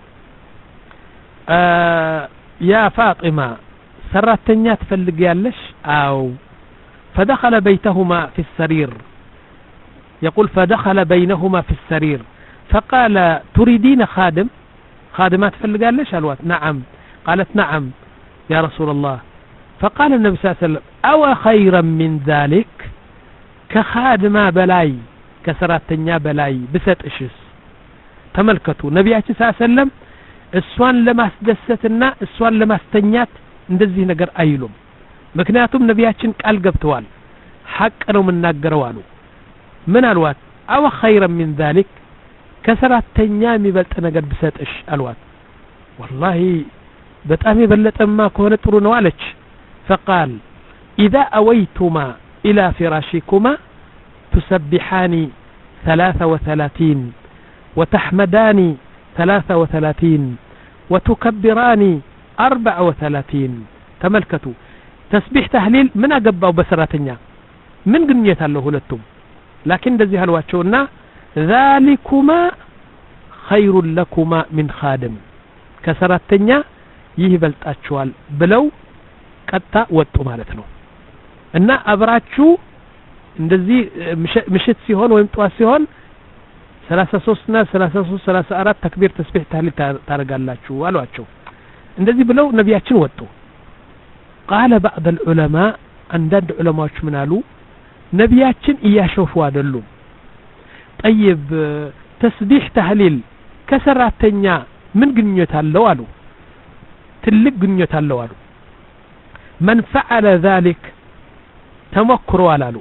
آه يا فاطمة سرتنيا تفلقيالش أو فدخل بيتهما في السرير يقول فدخل بينهما في السرير فقال تريدين خادم خادمات تفلقيالش الوات نعم قالت نعم يا رسول الله فقال النبي صلى الله عليه وسلم أو خيرا من ذلك كخادمة بلاي كسرتنيا بلاي بست إشس تملكتوا نبياتي صلى الله عليه وسلم እሷን ለማስደሰትና እሷን ለማስተኛት እንደዚህ ነገር አይሉም ምክንያቱም ነቢያችን ቃል ገብተዋል ሐቅ ነው መናገረው አሉ ምን አልዋት አው خيرا من ذلك ከሰራተኛ የሚበልጥ ነገር ብሰጥሽ አልዋት والله በጣም የበለጠማ ከሆነ ጥሩ ነው አለች فقال اذا اويتما الى فراشكما تسبحان ثلاثة وثلاثين وتحمدان ثلاثة وثلاثين وتكبران أربع وثلاثين تملكتوا تسبيح تهليل من أقبوا بسراتنيا من قنية الله لتم لكن دزي هلواتشونا ذلكما خير لكما من خادم كسراتنيا يهبلت أشوال بلو قطع وطو مالتنو إن أبراتشو እንደዚህ ምሽት ሲሆን ወይም ጧት ሲሆን ثلاثة ሶስት እና ثلاثة ሶስት ثلاثة አራት ተክቢር ተስቢህ ታህሊል ታረጋላችሁ አሏቸው እንደዚህ ብለው ነቢያችን ወጡ قال بعض العلماء አንዳንድ ዑለማዎች ምን አሉ ነቢያችን እያሾፉ አይደሉም طيب ተስቢህ ታህሊል ከሰራተኛ ምን ግንኙነት አለው አሉ ትልቅ ግንኙነት አለው አሉ من فعل ذلك ተመክሮ አላሉ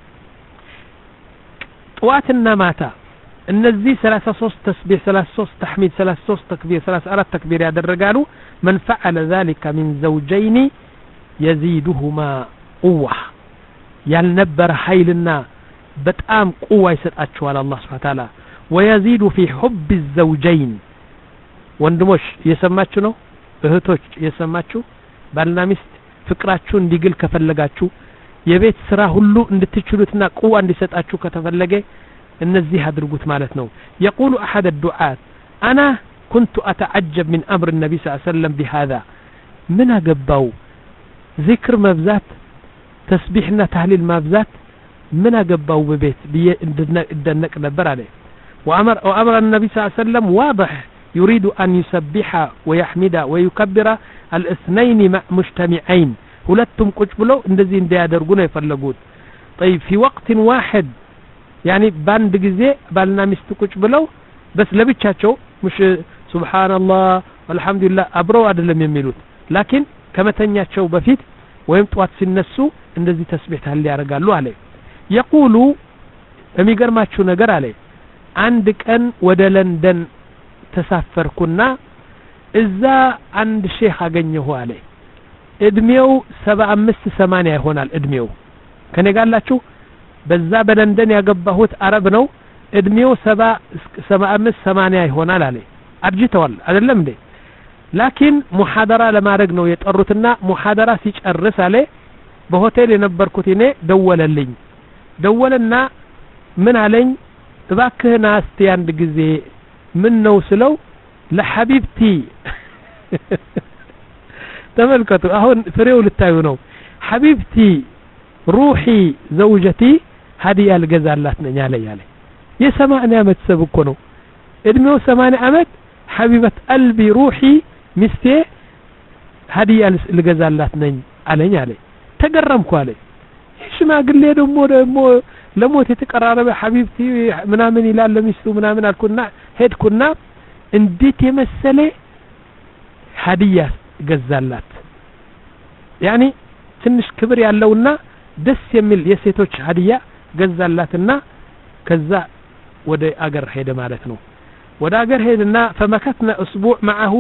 ጠዋትና ማታ እነዚህ ثلاثة ሶስት ተስቢህ ثلاثة ሶስት ተህሚድ ثلاثة ሶስት ተክቢር ثلاثة አራት ተክቢር ያደረጋሉ من فعل ذلك من زوجين يزيدهما قوة ያልነበረ ኃይልና በጣም ቁዋ ይሰጣቸዋል አላህ Subhanahu Wa Ta'ala ويزيد في حب الزوجين ወንድሞች እየሰማችሁ ነው እህቶች እየሰማችሁ ባልና ሚስት ፍቅራችሁ እንዲግል ከፈለጋችሁ የቤት ስራ ሁሉ እንድትችሉትና ቁዋ እንዲሰጣችሁ ከተፈለገ እነዚህ አድርጉት ማለት ነው يقول احد الدعاة انا كنت اتعجب من امر النبي صلى الله عليه وسلم بهذا من اغباو ذكر مبزات تسبيحنا تهليل مبزات من اغباو ببيت بيدنق نبر عليه وامر وامر النبي صلى الله عليه وسلم واضح يريد ان يسبح ويحمد ويكبر الاثنين مجتمعين ሁለቱም ቁጭ ብለው እንደዚህ እንዲያደርጉ ነው የፈለጉት طيب في وقت واحد يعني ባንድ ጊዜ ባልና ሚስት ቁጭ ብለው በስ ለብቻቸው مش سبحان الله والحمد لله አብረው አይደለም የሚሉት لكن ከመተኛቸው በፊት ወይም ጧት ሲነሱ እንደዚህ ተስቢህ ታህሊል ያደርጋሉ አለ يقول የሚገርማችሁ ነገር አለ አንድ ቀን ወደ ለንደን ተሳፈርኩና እዛ አንድ ሼህ አገኘሁ አለ እድሜው ሰባ አምስት ሰማንያ ይሆናል እድሜው ከኔ ጋርላችሁ በዛ በለንደን ያገባሁት አረብ ነው እድሜው ሰባ አምስት ሰማንያ ይሆናል አለ አርጅተዋል አይደለም እንዴ لكن ሙሐደራ ለማድረግ ነው የጠሩትና ሙሐደራ ሲጨርስ አለ በሆቴል የነበርኩት እኔ ደወለልኝ ደወለና ምን አለኝ እባክህና እስቲ አንድ ጊዜ ምን ነው ስለው ለሐቢብቲ ተመልከቱ አሁን ፍሬው ልታዩ ነው ሐቢብቲ ሩሂ ዘውጀቲ ሀዲያ ልገዛላት ነኝ አለ ያለ የሰማንያ ዓመት ሰብ እኮ ነው እድሜው ሰማንያ ዓመት ሐቢበት ቀልቢ ሩሂ ሚስቴ ሀዲያ ልገዛላት ነኝ አለኝ አለ ተገረምኩ አለ ሽማግሌ ደግሞ ደግሞ ለሞት የተቀራረበ ሐቢብቲ ምናምን ይላል ለሚስቱ ምናምን አልኩና ሄድኩና እንዴት የመሰለ ሀዲያ ገዛላት ያኒ ትንሽ ክብር ያለውና ደስ የሚል የሴቶች ሀዲያ ገዛላትና ከዛ ወደ አገር ሄደ ማለት ነው ወደ አገር ሄደና فمكثنا اسبوع معه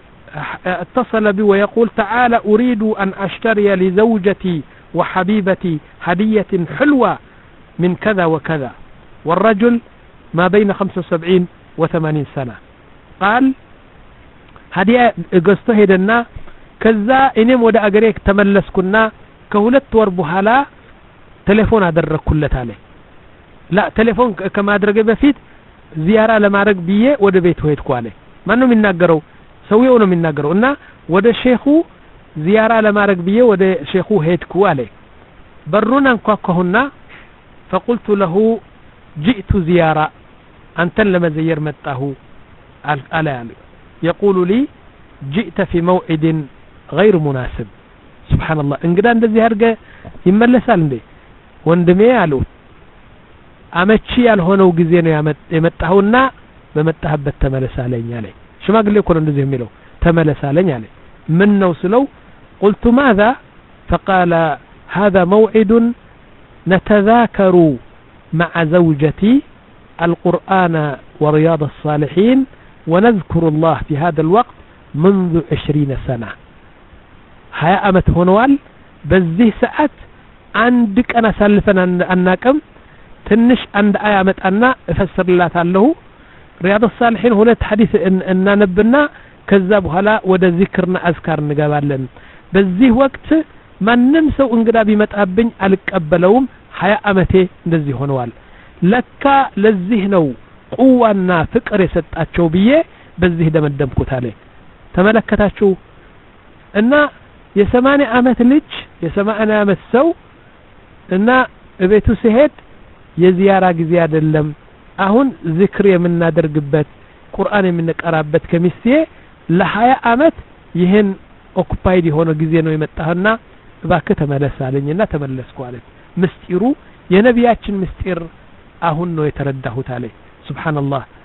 اتصل بي ويقول تعالى اريد ان اشتري لزوجتي وحبيبتي هدية حلوة من كذا وكذا والرجل ما بين خمسة وسبعين وثمانين سنة قال هدية قصته هدنا كذا إنهم ودا أجريك تملس كنا كهولت وربها تلفون أدرك كل تالي لا تلفون كما أدرك بفيت زيارة لما رك بيه ودا بيت ويت كوالي ما إنه من نجرو سويه من نجرو إنه ودا شيخو زيارة لما رك بيه ودا شيخو هيت كوالي برونا نكوكهنا فقلت له جئت زيارة أنت لما زير متاه على يقول لي جئت في موعد غير مناسب سبحان الله انقدا እንደዚህ አርገ ይመለሳል እንዴ ወንድሜ አለው አመቺ ያልሆነው ጊዜ ነው የመጣውና በመጣህበት ተመለሳለኝ አለ ሽማግሌ እኮ ነው እንደዚህ የሚለው ተመለሳለኝ አለ ምን ነው ስለው قلت ماذا فقال هذا موعد نتذاكر مع زوجتي القرآن ورياض الصالحين ونذكر الله في هذا الوقت منذ عشرين سنة هيا أمت هنوال بزيه ساعات عندك أنا سالفنا أنكم تنش عند آية أمت أنا أفسر الله تعالى رياض الصالحين هنا حديث إن, إن نبنا كذبوا هلا ودا ذكرنا أذكار نقابلن بزيه وقت ما نمسو انقرابي متقبن ألقبلهم هيا أمتي نزيه هنوال لك لزهنو قوانا فكر يستأتشو بيه بزيه دمدمكوت عليه ተመለከታችሁ እና የሰማንያ ዓመት ልጅ የሰማንያ ዓመት ሰው እና እቤቱ ሲሄድ የዚያራ ጊዜ አይደለም አሁን ዚክር የምናደርግበት ቁርአን የምንቀራበት ከሚስቴ ለ20 ዓመት ይሄን ኦኩፓይድ የሆነ ጊዜ ነው የመጣህና እባክህ ተመለሳለኝና ተመለስኩ አለ ምስጢሩ የነቢያችን ምስጢር አሁን ነው የተረዳሁት አለ ሱብሃንአላህ